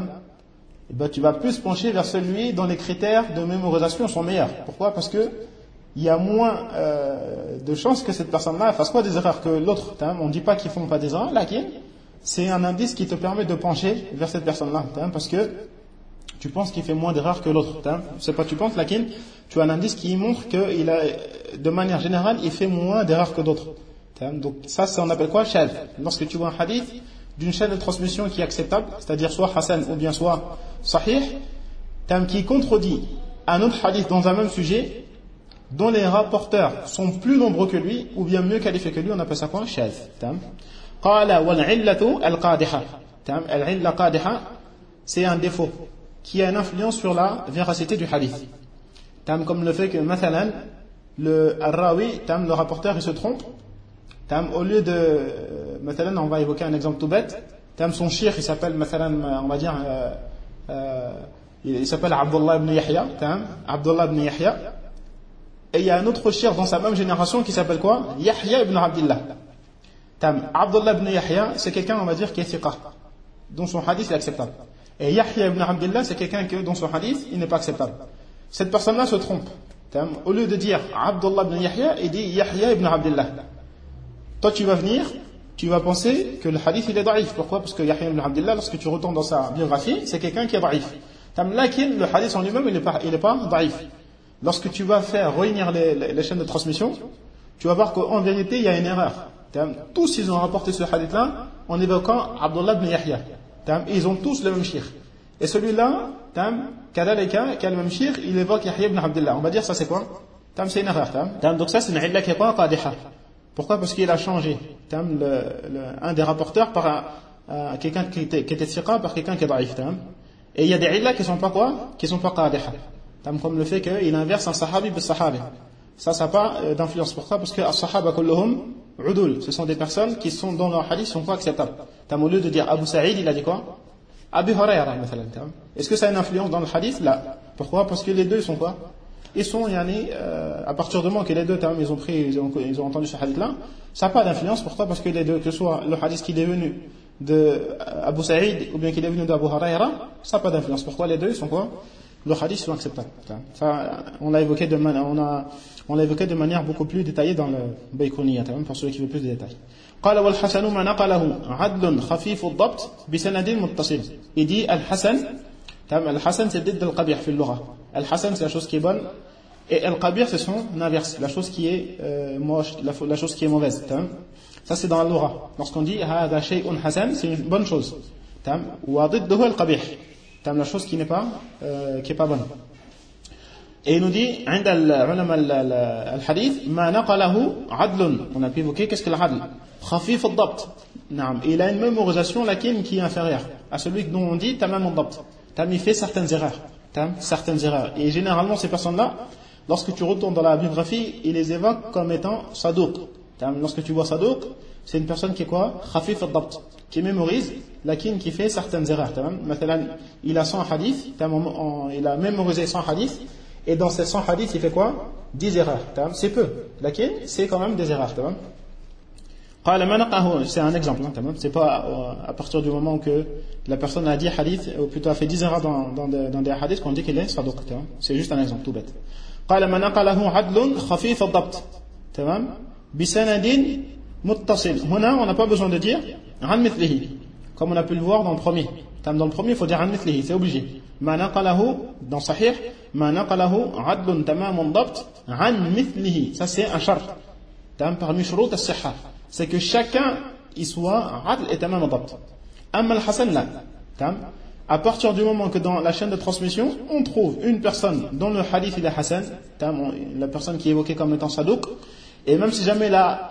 Tu vas plus pencher vers celui dont les critères de mémorisation sont meilleurs. Pourquoi? Parce que il y a moins de chances que cette personne-là fasse pas des erreurs que l'autre. On ne dit pas qu'ils font pas des erreurs, lakin, c'est un indice qui te permet de pencher vers cette personne-là. Parce que tu penses qu'il fait moins d'erreurs que l'autre. C'est pas tu penses, lakin, tu as un indice qui montre qu'il a, de manière générale, il fait moins d'erreurs que d'autres. Donc ça, on appelle quoi? Shadh. Lorsque tu vois un hadith d'une chaîne de transmission qui est acceptable, c'est-à-dire soit hasan ou bien soit sahih, qui contredit un autre hadith dans un même sujet, dont les rapporteurs sont plus nombreux que lui, ou bien mieux qualifiés que lui, on appelle ça quoi? Shadh. Qala wal illatu al qadiha. Al illa qadiha, c'est un défaut qui a une influence sur la véracité du hadith. Comme le fait que, mathalan, le rawi, le rapporteur, il se trompe. Au lieu de, mathalan, on va évoquer un exemple tout bête. Son shir, il s'appelle, mathalan, on va dire, il s'appelle Abdullah ibn Yahya. Abdullah ibn Yahya. Et il y a un autre shir dans sa même génération qui s'appelle quoi? Yahya ibn Abdillah. Abdullah ibn Yahya, c'est quelqu'un, on va dire, qui est thiqa, dont son hadith est acceptable. Et Yahya ibn Abdillah, c'est quelqu'un dont son hadith il n'est pas acceptable. Cette personne-là se trompe. Au lieu de dire Abdullah ibn Yahya, il dit Yahya ibn Abdullah. Toi tu vas venir, tu vas penser que le hadith il est daïf. Pourquoi? Parce que Yahya ibn Abdullah, lorsque tu retournes dans sa biographie, c'est quelqu'un qui est daïf. Lakin, le hadith en lui-même, il n'est pas daïf. Lorsque tu vas faire réunir les chaînes de transmission, tu vas voir qu'en vérité, il y a une erreur. Tous, ils ont rapporté ce hadith-là en évoquant Abdullah ibn Yahya. Ils ont tous le même shir. Et celui-là, Kadaleka, qui a le même shir, il évoque Yahya ibn Abdullah. On va dire, ça c'est quoi? C'est une erreur. Donc ça, c'est une illa qui est quoi? Qadiha. Pourquoi? Parce qu'il a changé un des rapporteurs par quelqu'un qui était thiqa par quelqu'un qui est daïf. Et il y a des illas qui sont pas quoi? Qui sont pas qadiha. Comme le fait qu'il inverse un sahabi bil sahabi. Ça n'a pas d'influence. Pourquoi? Parce que as-sahaba kulluhum udul. Ce sont des personnes qui sont dans leur hadith, sont pas acceptables. Au lieu de dire Abu Sa'id, il a dit quoi? Abu Huraira. Est-ce que ça a une influence dans le hadith? Là. Pourquoi? Parce que les deux sont quoi? Ils sont, à partir du moment que les deux, ils ont entendu ce hadith-là, ça n'a pas d'influence. Pourquoi? Parce que les deux, que ce soit le hadith qui est venu de Abu Sa'id ou bien qu'il est venu d'Abu Huraira, ça n'a pas d'influence. Pourquoi? Les deux, ils sont quoi? Le hadith sont acceptables. Ça, on l'a évoqué de manière beaucoup plus détaillée dans le Baykouniya, pour ceux qui veulent plus de détails. قال والحسن ما نقله عدل خفيف الضبط بسند متصل. Il dit al-Hasan, al-Hasan c'est ضد القبيح في اللغة. Al-Hasan c'est la chose qui est bonne et al-Qabih c'est son inverse, la chose qui est moche, la chose qui est mauvaise. Ça c'est dans la lugha. Lorsqu'on dit هذا شيء حسن, c'est une bonne chose. وضده القبيح, la chose qui n'est pas bonne. Et il nous dit عند العلماء الحديث ما نقله عدل. On a pu évoquer qu'est-ce que le adl? خفيف الضبط. Il a une mémorisation laquelle qui est inférieure à celui dont on dit tamam al-dabt. Il fait certaines erreurs. Et généralement ces personnes-là, lorsque tu retournes dans la biographie, ils les évoquent comme étant sadouk. Lorsque tu vois sadouk, c'est une personne qui est quoi? Khafif al-dabt, qui mémorise, lakin qui fait certaines erreurs. Il a 100 hadiths, il a mémorisé 100 hadiths, et dans ces 100 hadiths, il fait quoi? 10 erreurs. C'est peu, lakin c'est quand même des erreurs. C'est un exemple, c'est pas à partir du moment que la personne a 10 hadiths, ou plutôt a fait 10 erreurs dans des hadiths qu'on dit qu'il est sadouk. C'est juste un exemple tout bête. قال ما نقله عدل خفيف الضبط تمام بسند متصل. هنا on n'a pas besoin de dire عن مثله comme on a pu le voir dans le premier. Dans le premier il faut dire عن مثله, c'est obligé. ما نقله dans Sahih ما نقله عدل تمام الضبط عن مثله, ça c'est un shart parmi شروط الصحة, c'est que chacun il soit عدل et تمام الضبط. أما الحسن لا. À partir du moment que dans la chaîne de transmission, on trouve une personne dont le hadith il est Hassan, la personne qui est évoquée comme étant Sadouk, et même si jamais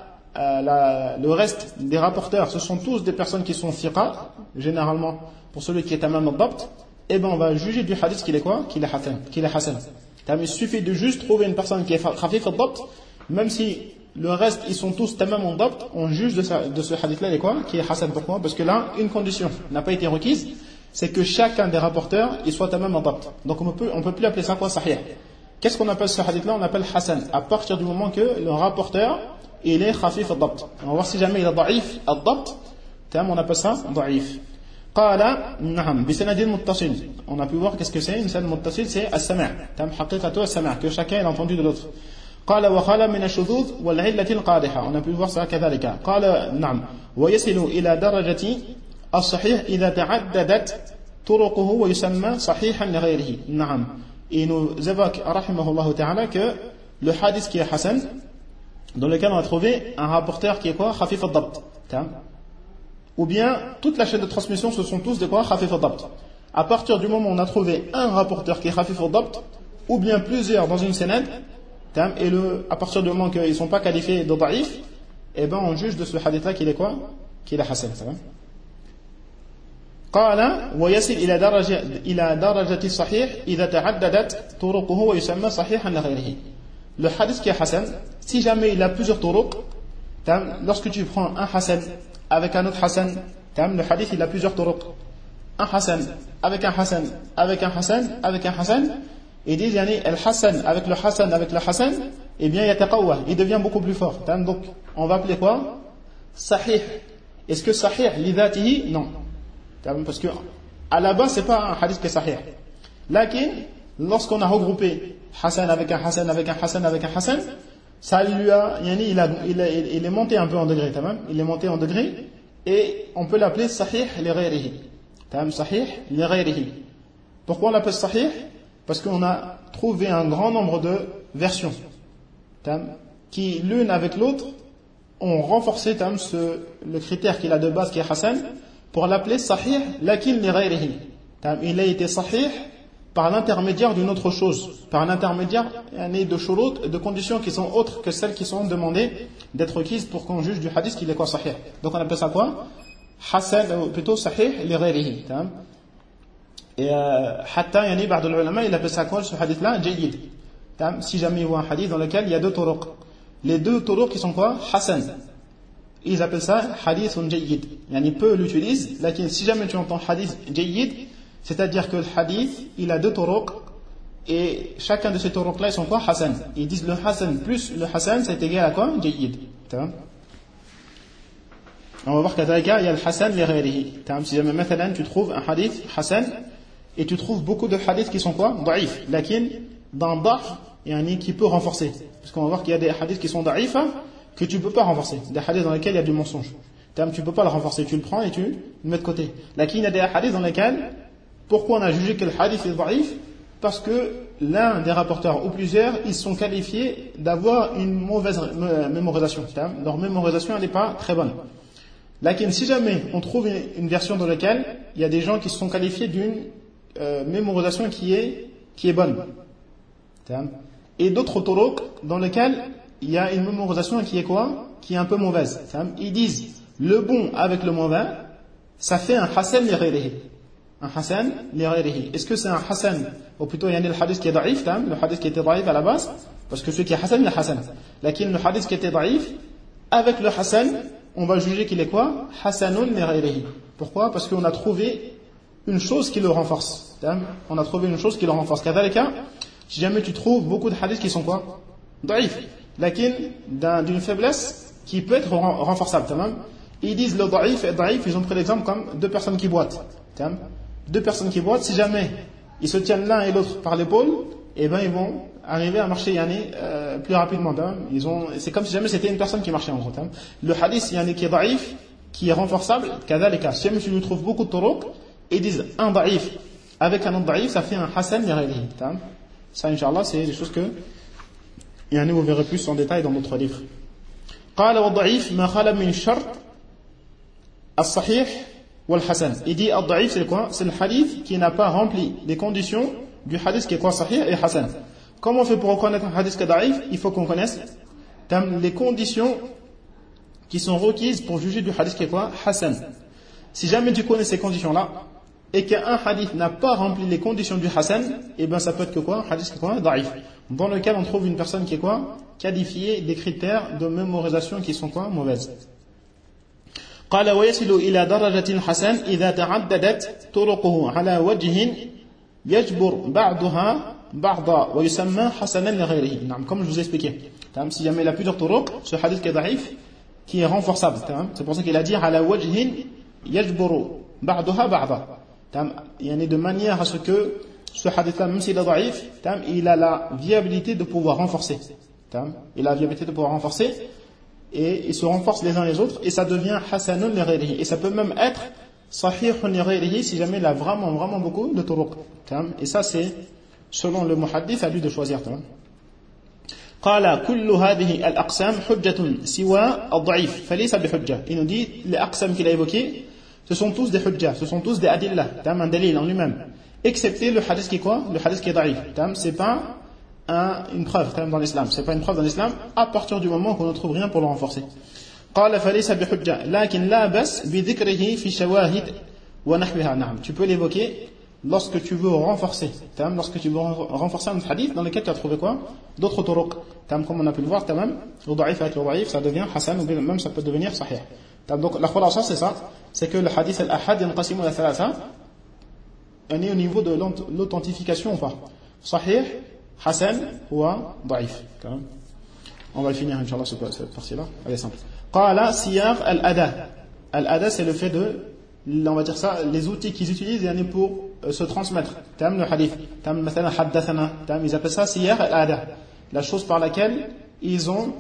le reste des rapporteurs, ce sont tous des personnes qui sont thiqa, généralement pour celui qui est tamam al-dabt, et ben on va juger du hadith qu'il est quoi? Qu'il est Hassan. Il suffit de juste trouver une personne qui est khafif al-dabt, même si le reste ils sont tous tamam al-dabt, on juge de ce hadith-là il est quoi? Qui est Hassan. Pourquoi? Parce que là, une condition n'a pas été requise, c'est que chacun des rapporteurs, il soit tamam al-dabt. Donc on peut plus appeler ça quoi? Sahih. Qu'est-ce qu'on appelle ce hadith-là? On appelle Hassan, à partir du moment que le rapporteur, il est khafif al-dabt. On va voir si jamais il est daïf al-dabt, on appelle ça daïf. Qala, na'am, bisanadin muttasil. On a pu voir qu'est-ce que c'est? Une sanad muttasil, c'est as-sama'. Haqiqatu as-sama', que chacun a entendu de l'autre. قال وخلا من الشذوذ والعلة القادحة. On a pu voir ça كذلك. قال نعم ويصل إلى درجة الصحيح إذا تعددت طرقه ويسمى صحيحا لغيره. نعم. Il nous évoque rahimahullah ta'ala que le hadith qui est Hassan, dans lequel on a trouvé un rapporteur qui est quoi? Khafif al-dabt. Ou bien toute la chaîne de transmission, ce sont tous des quoi? Khafif al-dabt. À partir du moment où on a trouvé un rapporteur qui est Khafif al-dabt, ou bien plusieurs dans une sanad, et à partir du moment qu'ils ne sont pas qualifiés de daïf, et ben on juge de ce hadith-là qu'il est quoi? Qu'il est Hassan. قال ويصل إلى درجة الصحيح إذا تعددت طرقه ويسمى صحيحا لغيره. Le hadith qui est Hassan, si jamais il a plusieurs turuq, lorsque tu prends un Hassan avec un autre Hassan, le hadith il a plusieurs turuq, un Hassan avec un Hassan avec un Hassan avec un Hassan, et disent al-Hassan avec le Hassan avec le Hassan, eh bien yataqawwa, il devient beaucoup plus fort. Donc on va appeler quoi? Sahih. Est-ce que Sahih li dhatihi? Non. Parce que à la base c'est pas un hadith qui est sahih. Lakin lorsqu'on a regroupé Hassan avec un Hassan, avec un Hassan, avec un Hassan, ça lui a, il est monté un peu en degré, il est monté en degré, et on peut l'appeler Sahih li ghayrihi. Sahih li ghayrihi. Pourquoi on l'appelle Sahih? Parce qu'on a trouvé un grand nombre de versions qui, l'une avec l'autre, ont renforcé le critère qu'il a de base qui est Hassan, pour l'appeler Sahih lakin li ghayrihi. Il a été Sahih par l'intermédiaire d'une autre chose, par l'intermédiaire de shurut, de conditions qui sont autres que celles qui sont demandées d'être requises pour qu'on juge du hadith qu'il est quoi Sahih. Donc on appelle ça quoi? Hassan, ou plutôt Sahih li ghayrihi. Et hatta ba'd al-ulama, il appelle ça quoi ce hadith là? Jayyid. Si jamais il voit un hadith dans lequel il y a deux turuq, les deux turuq qui sont quoi? Hassan. Ils appellent ça hadithun jayyid. Peu l'utilisent, mais si jamais tu entends hadith jayyid, c'est-à-dire que le hadith, il a deux turuq, et chacun de ces turuq là, ils sont quoi? Hassan. Ils disent le Hassan plus le Hassan, c'est égal à quoi? Jayyid. On va voir qu'à Daïka, il y a le Hassan li ghayrihi. Si jamais maintenant tu trouves un hadith Hassan, et tu trouves beaucoup de hadiths qui sont quoi? Da'if. Lakin, dans da'f, qui peut renforcer. Parce qu'on va voir qu'il y a des hadiths qui sont da'if, que tu ne peux pas renforcer. Des hadiths dans lesquels il y a du mensonge. Tu ne peux pas le renforcer, tu le prends et tu le mets de côté. Lakin, il y a des hadiths dans lesquels, pourquoi on a jugé que le hadith est da'if? Parce que l'un des rapporteurs ou plusieurs, ils sont qualifiés d'avoir une mauvaise mémorisation. Leur mémorisation, elle n'est pas très bonne. Lakin, si jamais on trouve une version dans laquelle il y a des gens qui se sont qualifiés d'une mémorisation qui est bonne, et d'autres turuq dans lesquels il y a une mémorisation qui est quoi? Qui est un peu mauvaise. Ils disent le bon avec le mauvais, ça fait un Hassan li ghayrihi. Un Hassan li ghayrihi. Est-ce que c'est un Hassan, ou plutôt il y a le hadith qui est da'if, le hadith qui était da'if à la base, parce que celui qui est Hassan, il est Hassan. Lakin le hadith qui était da'if, avec le Hassan, on va juger qu'il est quoi? Hassanun li ghayrihi. Pourquoi? Parce qu'on a trouvé une chose qui le renforce. On a trouvé une chose qui le renforce. Kadhalika, si jamais tu trouves beaucoup de hadiths qui sont quoi? Da'if. Lakin, d'une faiblesse qui peut être renforçable. Ils disent le da'if et da'if, ils ont pris l'exemple comme deux personnes qui boitent. Deux personnes qui boitent, si jamais ils se tiennent l'un et l'autre par l'épaule, eh ben ils vont arriver à marcher plus rapidement. C'est comme si jamais c'était une personne qui marchait en gros. Le hadith qui est da'if, qui est renforçable, kadhalika. Si jamais tu lui trouves beaucoup de turuq, ils disent un da'if avec un autre da'if, ça fait un Hassan li ghayrihi. Ça, Inch'Allah, c'est des choses que vous verrez plus en détail dans d'autres livres. قال والضعيف ما خلا من شرط الصحيح والحسن. Il dit الضعيف c'est quoi? C'est le hadith qui n'a pas rempli les conditions du hadith qui est quoi? Sahih et Hassan. Comment on fait pour reconnaître un hadith qui est da'if? Il faut qu'on connaisse les conditions qui sont requises pour juger du hadith qui est quoi? Hassan. Si jamais tu connais ces conditions-là, et qu'un hadith n'a pas rempli les conditions du Hassan, et ben ça peut être que quoi? Un hadith qui est quoi? Da'if. Dans lequel on trouve une personne qui est quoi? Qualifiée des critères de mémorisation qui sont quoi? Mauvaises. قال ويصل إلى درجة الحسن إذا تعددت طرقه على وجه يجبر بعضها بعضا ويسمى حسنا لغيره. Comme je vous ai expliqué. Si jamais il a plusieurs turuq, ce hadith qui est da'if, qui est renforçable. C'est pour ça qu'il a dit على وجه يجبر بعضها بعضا. De manière à ce que ce hadith-là, même s'il est da'if, il a la viabilité de pouvoir renforcer. Il a la viabilité de pouvoir renforcer, et ils se renforcent les uns les autres, et ça devient hasanun li ghayrihi. Et ça peut même être sahihun li ghayrihi si jamais il a vraiment, vraiment beaucoup de turuq. Et ça, c'est selon le muhaddith à lui de choisir. قال كل هذه الأقسام حجة سوى الضعيف فليس بحجة. Il nous dit les aqsam qu'il a évoqués, ce sont tous des hujjah, ce sont tous des adillah, un dalil en lui-même, excepté le hadith qui est quoi? Le hadith qui est da'if. C'est pas une preuve dans l'islam, c'est pas une preuve dans l'islam à partir du moment qu'on ne trouve rien pour le renforcer. قال فليس بحجة لكن لا بأس بذكره في شواهد ونحوها. نعم, tu peux l'évoquer lorsque tu veux renforcer, lorsque tu veux renforcer un hadith dans lequel tu as trouvé quoi? D'autres turuq. Comme on a pu le voir, le da'if avec le da'if, ça devient hasan, ou même ça peut devenir sahih. Donc la khulasa c'est ça, c'est que le hadith al-ahad yanqasimu ila thalatha, on est au niveau de l'authentification ou pas. Sahih, hasan ou da'if. On va le finir Inch'Allah cette partie-là, elle est simple. Qala siyaq al-ada. Al-ada c'est le fait de, on va dire ça, les outils qu'ils utilisent pour se transmettre. Tam le hadith. Tam مثلا حدثنا. Tam ils appellent ça siyar al-ada. La chose par laquelle ils ont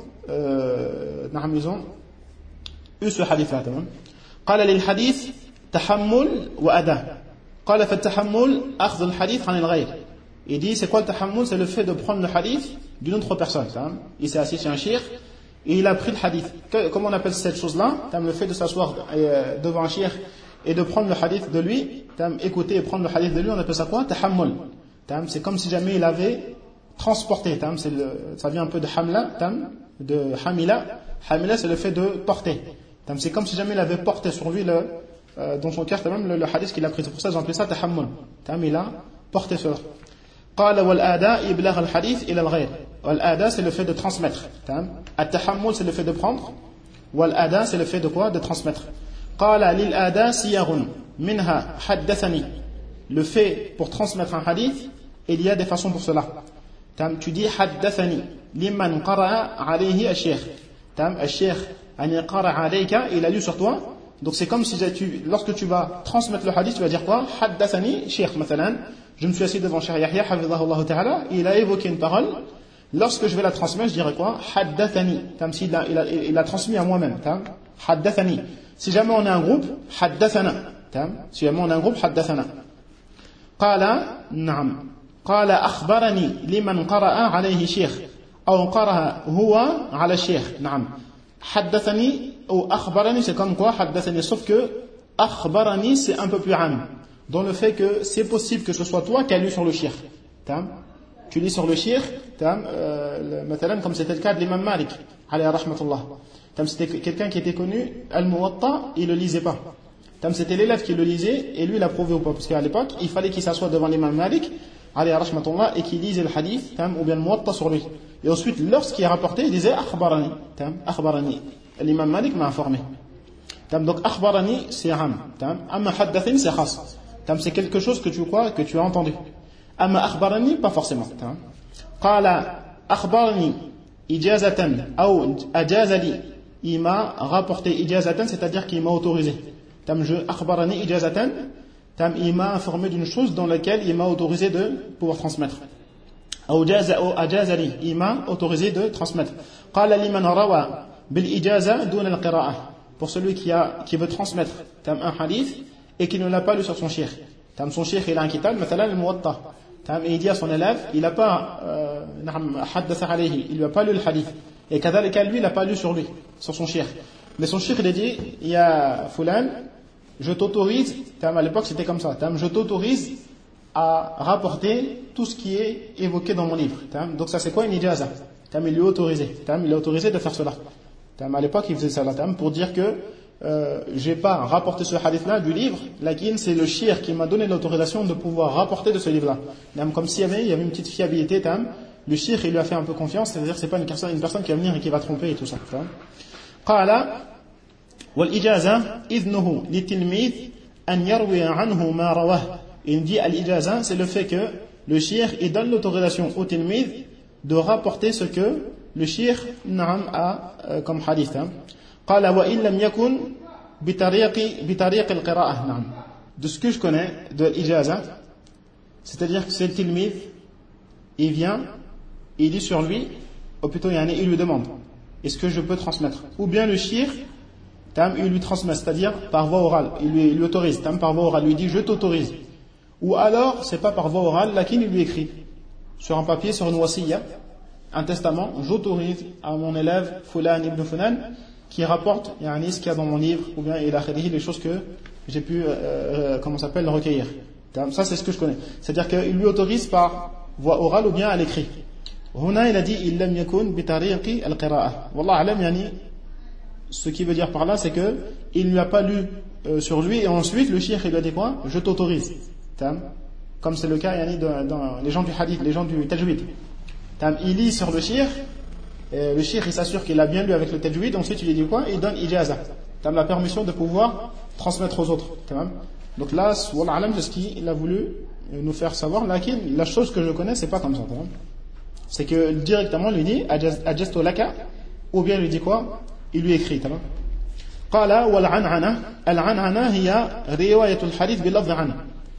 eu ce hadith-là. قال للحديث تحمل وأداء. قال فالتحمل أخذ الحديث عن الغير. Il dit c'est quoi le tahammul? C'est le fait de prendre le hadith d'une autre personne. Il s'est assis chez un cheikh et il a pris le hadith. Comment on appelle cette chose-là? Le fait de s'asseoir devant un cheikh et de prendre le hadith de lui, écouter et prendre le hadith de lui, on appelle ça quoi? Tahammul. C'est comme si jamais il avait transporté. Ça vient un peu de hamla, de hamila. Hamila, c'est le fait de porter. C'est comme si jamais il avait porté sur lui dans son cœur le hadith qu'il a pris. C'est pour ça que j'appelle ça tahammul. Il a porté sur. قال والآداء إبلاغ الحديث إلى الغير. والآداء c'est le fait de transmettre. التحمل c'est le fait de prendre. والآداء c'est le fait de quoi? De transmettre. قال للآداء صيغ منها حدثني. Le fait pour transmettre un hadith, il y a des façons pour cela. Tu dis حدثني لمن قرأ عليه الشيخ. الشيخ أن قرأ عليك, il a lu sur toi. Donc c'est comme si lorsque tu vas transmettre le hadith, tu vas dire quoi? حدثني شيخ مثلا. Je me suis assis devant Cheikh Yahya, hafidhahullah ta'ala, il a évoqué une parole. Lorsque je vais la transmettre, je dirais quoi? Haddathani. Il a transmis à moi-même. Haddathani. Si jamais on est un groupe, haddathana. Si jamais on est un groupe, haddathana. Qala, na'am. Qala akhbarani liman qara'a alayhi sheikh. Ou qara'a huwa ala sheikh. Na'am. Haddathani ou akhbarani, c'est comme quoi? Haddathani. Sauf que akhbarani, c'est un peu plus am. Dans le fait que c'est possible que ce soit toi qui as lu sur le shir. Tu lis sur le shir, comme c'était le cas de l'imam Malik, alayhi rahmatullah. C'était quelqu'un qui était connu, al-Muwatta, il ne le lisait pas. C'était l'élève qui le lisait, et lui il a prouvé ou pas, parce qu'à l'époque, il fallait qu'il s'assoie devant l'imam Malik, alayhi rahmatullah, et qu'il lisait le hadith, ou bien le Muwatta sur lui. Et ensuite, lorsqu'il est rapporté, il disait akhbarani. Akhbarani. L'imam Malik m'a informé. Donc akhbarani, c'est am. Amma haddathani, c'est khas. C'est quelque chose que tu as entendu. Amma akhbarani, pas forcément. Qala akhbarani ijazatan ou ajazali. Il m'a rapporté ijazatan, c'est-à-dire qu'il m'a autorisé. Akhbarani ijazatan, il m'a informé d'une chose dans laquelle il m'a autorisé de pouvoir transmettre. Ou ajazali, il m'a autorisé de transmettre. Qala liman rawa bil ijaza dun al qira'ah. Pour celui qui veut transmettre un hadith et qui ne l'a pas lu sur son cheikh. Son cheikh il a un kitab, مثلا الموطأ. Et il dit à son élève, il n'a pas حدث عليه, il lui a pas lu le hadith. Et كذلك lui, il n'a pas lu sur lui, sur son cheikh. Mais son cheikh il a dit, il y a Fulan, je t'autorise, à l'époque c'était comme ça, je t'autorise à rapporter tout ce qui est évoqué dans mon livre. Donc ça c'est quoi une ijaza? Il lui a autorisé, il a autorisé de faire cela. À l'époque il faisait ça pour dire que j'ai pas rapporté ce hadith-là du livre, lakin c'est le shir qui m'a donné l'autorisation de pouvoir rapporter de ce livre-là. Comme s'il y avait une petite fiabilité, le shir il lui a fait un peu confiance, c'est-à-dire que c'est pas une personne qui va venir et qui va tromper et tout ça. Qala wal ijaza idnuhu li tilmith an yarwi anhu ma rawah. Il dit al ijaza, c'est le fait que le shir il donne l'autorisation au tilmith de rapporter ce que le shir a comme hadith. قال وإن لم يكن بطريق القراءة. نعم. De ce que je connais de l'ijaza, c'est-à-dire que c'est le tilmid, il vient, il dit sur lui, ou plutôt il lui demande, est-ce que je peux transmettre? Ou bien le shir, il lui transmet, c'est-à-dire par voie orale, il lui autorise, par voie orale, il lui dit je t'autorise. Ou alors, c'est pas par voie orale, lakin il lui écrit, sur un papier, sur une wasiya, un testament, j'autorise à mon élève, Fulan ibn Fulan, qui rapporte ce qu'il y a dans mon livre, ou bien les choses que j'ai pu recueillir. Ça c'est ce que je connais. C'est-à-dire qu'il lui autorise par voie orale ou bien à l'écrit. Huna il a dit il lam yakun bi tariqi al-qira'ah. Wallah alam ce qui veut dire par là c'est que il lui a pas lu sur lui et ensuite le cheikh il lui a dit quoi? Je t'autorise. Comme c'est le cas dans les gens du hadith, les gens du tajwid. Il lit sur le cheikh. Le cheikh il s'assure qu'il a bien lu avec le tajwid, ensuite il lui dit quoi? Il donne ijaza, la permission de pouvoir transmettre aux autres. Donc là, wallah alam, c'est ce qu'il a voulu nous faire savoir. La chose que je connais, c'est pas comme ça. C'est que directement il lui dit ajastu laka, ou bien il lui dit quoi? Il lui écrit. Qala wal an'ana, al an'ana hiya riwayatul hadith bil lafz an.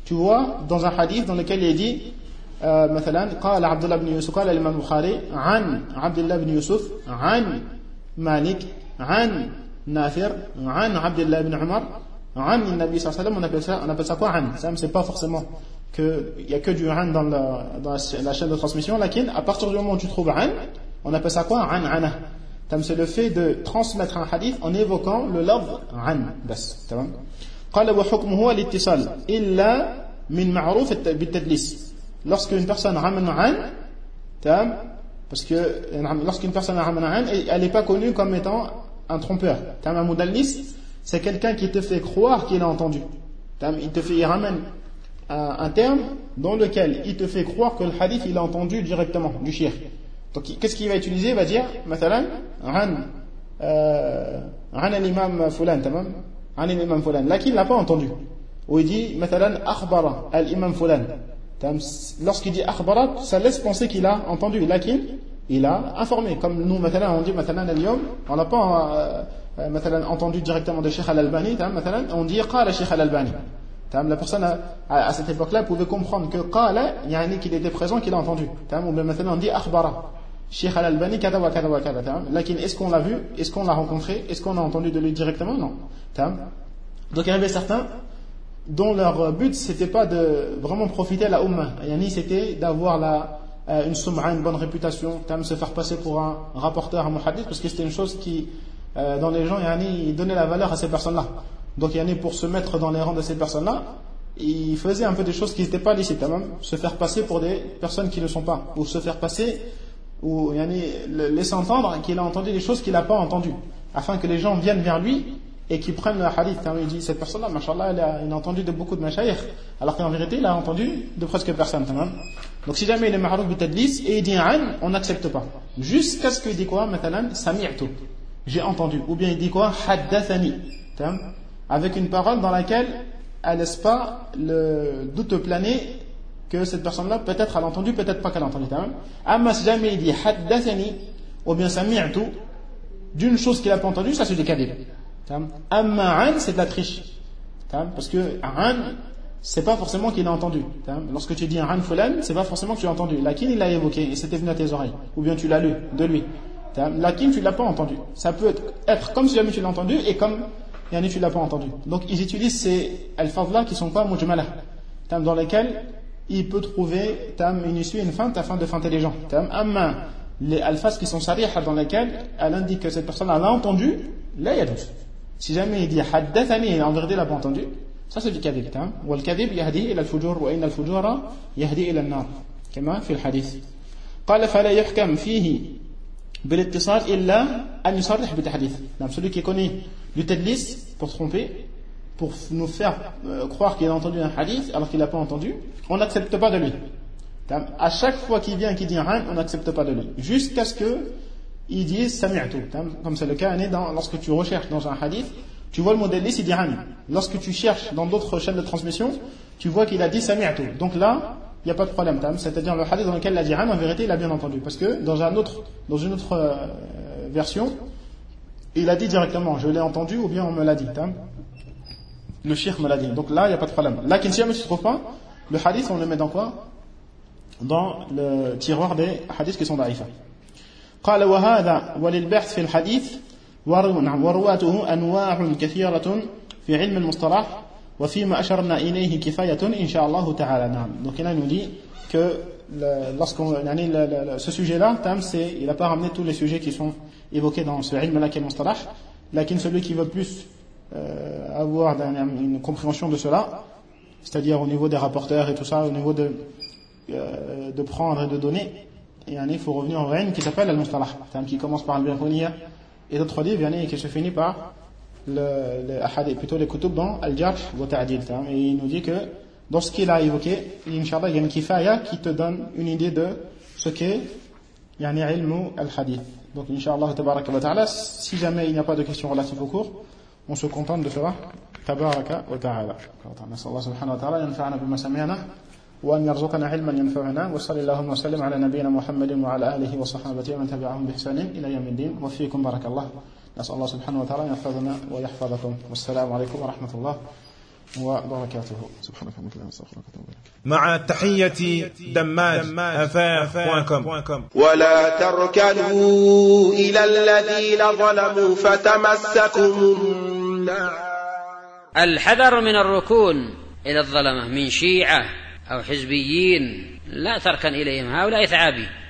tu vois dans un hadith dans lequel il est dit مثلا قال عبد الله بن يوسف قال الإمام البخاري عن عبد الله بن يوسف عن مالك عن نافع عن عبد الله بن عمر عن النبي صلى الله عليه وسلم. On appelle ça quoi عن? Ça c'est pas forcément que il y a que du عن dans la chaîne de transmission, lakin à partir du moment où tu trouves عن, on appelle ça quoi عن عنا. C'est le fait de transmettre un hadith en évoquant le lafz عن بس. تمام. قال وحكمه الاتصال إلا من معروف بالتدليس. Lorsqu'une personne ramène an, parce que lorsqu'une personne ramène an, elle n'est pas connue comme étant un trompeur. Un mudallis, c'est quelqu'un qui te fait croire qu'il a entendu. Il ramène un terme dans lequel il te fait croire que le hadith il a entendu directement du shir. Donc qu'est-ce qu'il va utiliser? Il va dire, مثلا عن الإمام فلان, تمام, عن الإمام فلان, là qu'il l'a pas entendu. Ou il dit مثلا أخبر الإمام فلان. Lorsqu'il dit akhbarat, ça laisse penser qu'il a entendu, lakin il a informé. Comme nous, on dit on n'a pas entendu directement de Cheikh Al-Albani, on dit qala Cheikh Al-Albani. La personne à cette époque-là pouvait comprendre que qala, qu'il était présent, qu'il a entendu. Ou bien on dit akhbara Cheikh Al-Albani kada wa kada wa kada. Lakin est-ce qu'on l'a vu, est-ce qu'on l'a rencontré, est-ce qu'on a entendu de lui directement? Non. Donc il y avait certains dont leur but c'était pas de vraiment profiter à la Ummah, c'était d'avoir une sum'a, une bonne réputation, se faire passer pour un rapporteur, un muhaddith, parce que c'était une chose qui dans les gens ils donnaient la valeur à ces personnes-là. Donc pour se mettre dans les rangs de ces personnes-là, ils faisaient un peu des choses qui n'étaient pas licites, se faire passer pour des personnes qui ne sont pas, ou se faire passer, ou laisser entendre qu'il a entendu des choses qu'il n'a pas entendues, afin que les gens viennent vers lui et qui prennent le hadith. Il dit cette personne-là, mashallah, il a entendu de beaucoup de mashayikh, alors qu'en vérité il a entendu de presque personne. Donc si jamais il est ma'rouf bi tadlis et il dit an, on n'accepte pas, jusqu'à ce qu'il dit quoi, مثلا sami'tu, j'ai entendu, ou bien il dit quoi, haddathani, avec une parole dans laquelle elle laisse pas le doute planer que cette personne-là peut-être elle a entendu, peut-être pas qu'elle a entendu. Amma si jamais il dit haddathani ou bien sami'tu d'une chose qu'il n'a pas entendue, ça c'est du kadhib. Amma an, c'est de la triche, parce que an, c'est pas forcément qu'il a entendu. Lorsque tu dis an fulan, c'est pas forcément que tu l'as entendu. Lakin il l'a évoqué et c'était venu à tes oreilles, ou bien tu l'as lu de lui. Lakin tu l'as pas entendu. Ça peut être comme si jamais tu l'as entendu et comme tu l'as pas entendu. Donc ils utilisent ces alfaz-là qui sont pas mujmalah, dans lesquels il peut trouver une issue, une feinte afin de feinter les gens. Amma les alfaz qui sont sarihah, dans lesquels elle indique que cette personne l'a entendu, là il y a doute. Si jamais il dit haddathani, en vérité il n'a pas entendu, ça c'est du kadhib. Wal kadhib yahdi ila al-fujur wa inna al-fujura yahdi ila an-nar, kama fi al-hadith. قال فلا يحكم فيه بالاتصال إلا أن يصرح بتحديث. Celui qui connaît du tadlis pour tromper, pour nous faire croire qu'il a entendu un hadith alors qu'il n'a pas entendu, on n'accepte pas de lui. À chaque fois qu'il vient qui dit un, on n'accepte pas de lui, jusqu'à ce que il dit sami'tu, comme c'est le cas lorsque tu recherches dans un hadith, tu vois le mudallis, il dit an. Lorsque tu cherches dans d'autres chaînes de transmission, tu vois qu'il a dit sami'tu. Donc là, il n'y a pas de problème, c'est-à-dire le hadith dans lequel il a dit an, en vérité il a bien entendu, parce que dans une autre version, il a dit directement je l'ai entendu ou bien on me l'a dit, le cheikh me l'a dit. Donc là il n'y a pas de problème. Là, si jamais tu ne trouves pas, le hadith on le met dans quoi? Dans le tiroir des hadiths qui sont da'ifa. قال وهذا وللبحث في الحديث ورواته أنواع كثيرة في علم المصطلح وفيما أشرنا إليه كفاية إن شاء الله تعالى. Donc là il nous dit que ce sujet-là, il n'a pas ramené tous les sujets qui sont évoqués dans ce ilm-là qui est le mustalah, lakin celui qui veut plus avoir une compréhension de cela, c'est-à-dire au niveau des rapporteurs et tout ça, au niveau de prendre et de donner, il faut revenir au ilm qui s'appelle al-mustalah, qui commence par al-birhuniya et d'autres livres qui se finit par plutôt les kutub dans al-jarh wa ta'dil. Et il nous dit que dans ce qu'il a évoqué, Inch'Allah, il y a une kifaya qui te donne une idée de ce qu'est ilmu al-hadith. Donc Inch'Allah tabaraka wa ta'ala, si jamais il n'y a pas de questions relatives au cours, on se contente de cela. Tabaraka wa ta'ala. Nas'Allah subhanahu wa ta'ala yanfa'ana bima sami'na wa an yarzuqana ilman yanfa'una wa sallallahu wa sallam ala nabiyyina Muhammadin wa ala alihi wa sahbihi wa man tabi'ahum bi ihsanin ila yawmiddin wa fiikum barakallah. Nas'Allah subhanahu wa ta'ala yanfa'ana wa yahfazakum. Wassalamu alaykum wa rahmatullah وبركاته. سبحانك اللهم وبحمدك استغفرك واتوب اليك. مع تحية دماج.com. ولا تركنوا إلى الذين ظلموا فتمسكم النار. الحذر من الركون إلى الظلمة من شيعة أو حزبيين، لا تركن إليهم، هؤلاء ثعابين.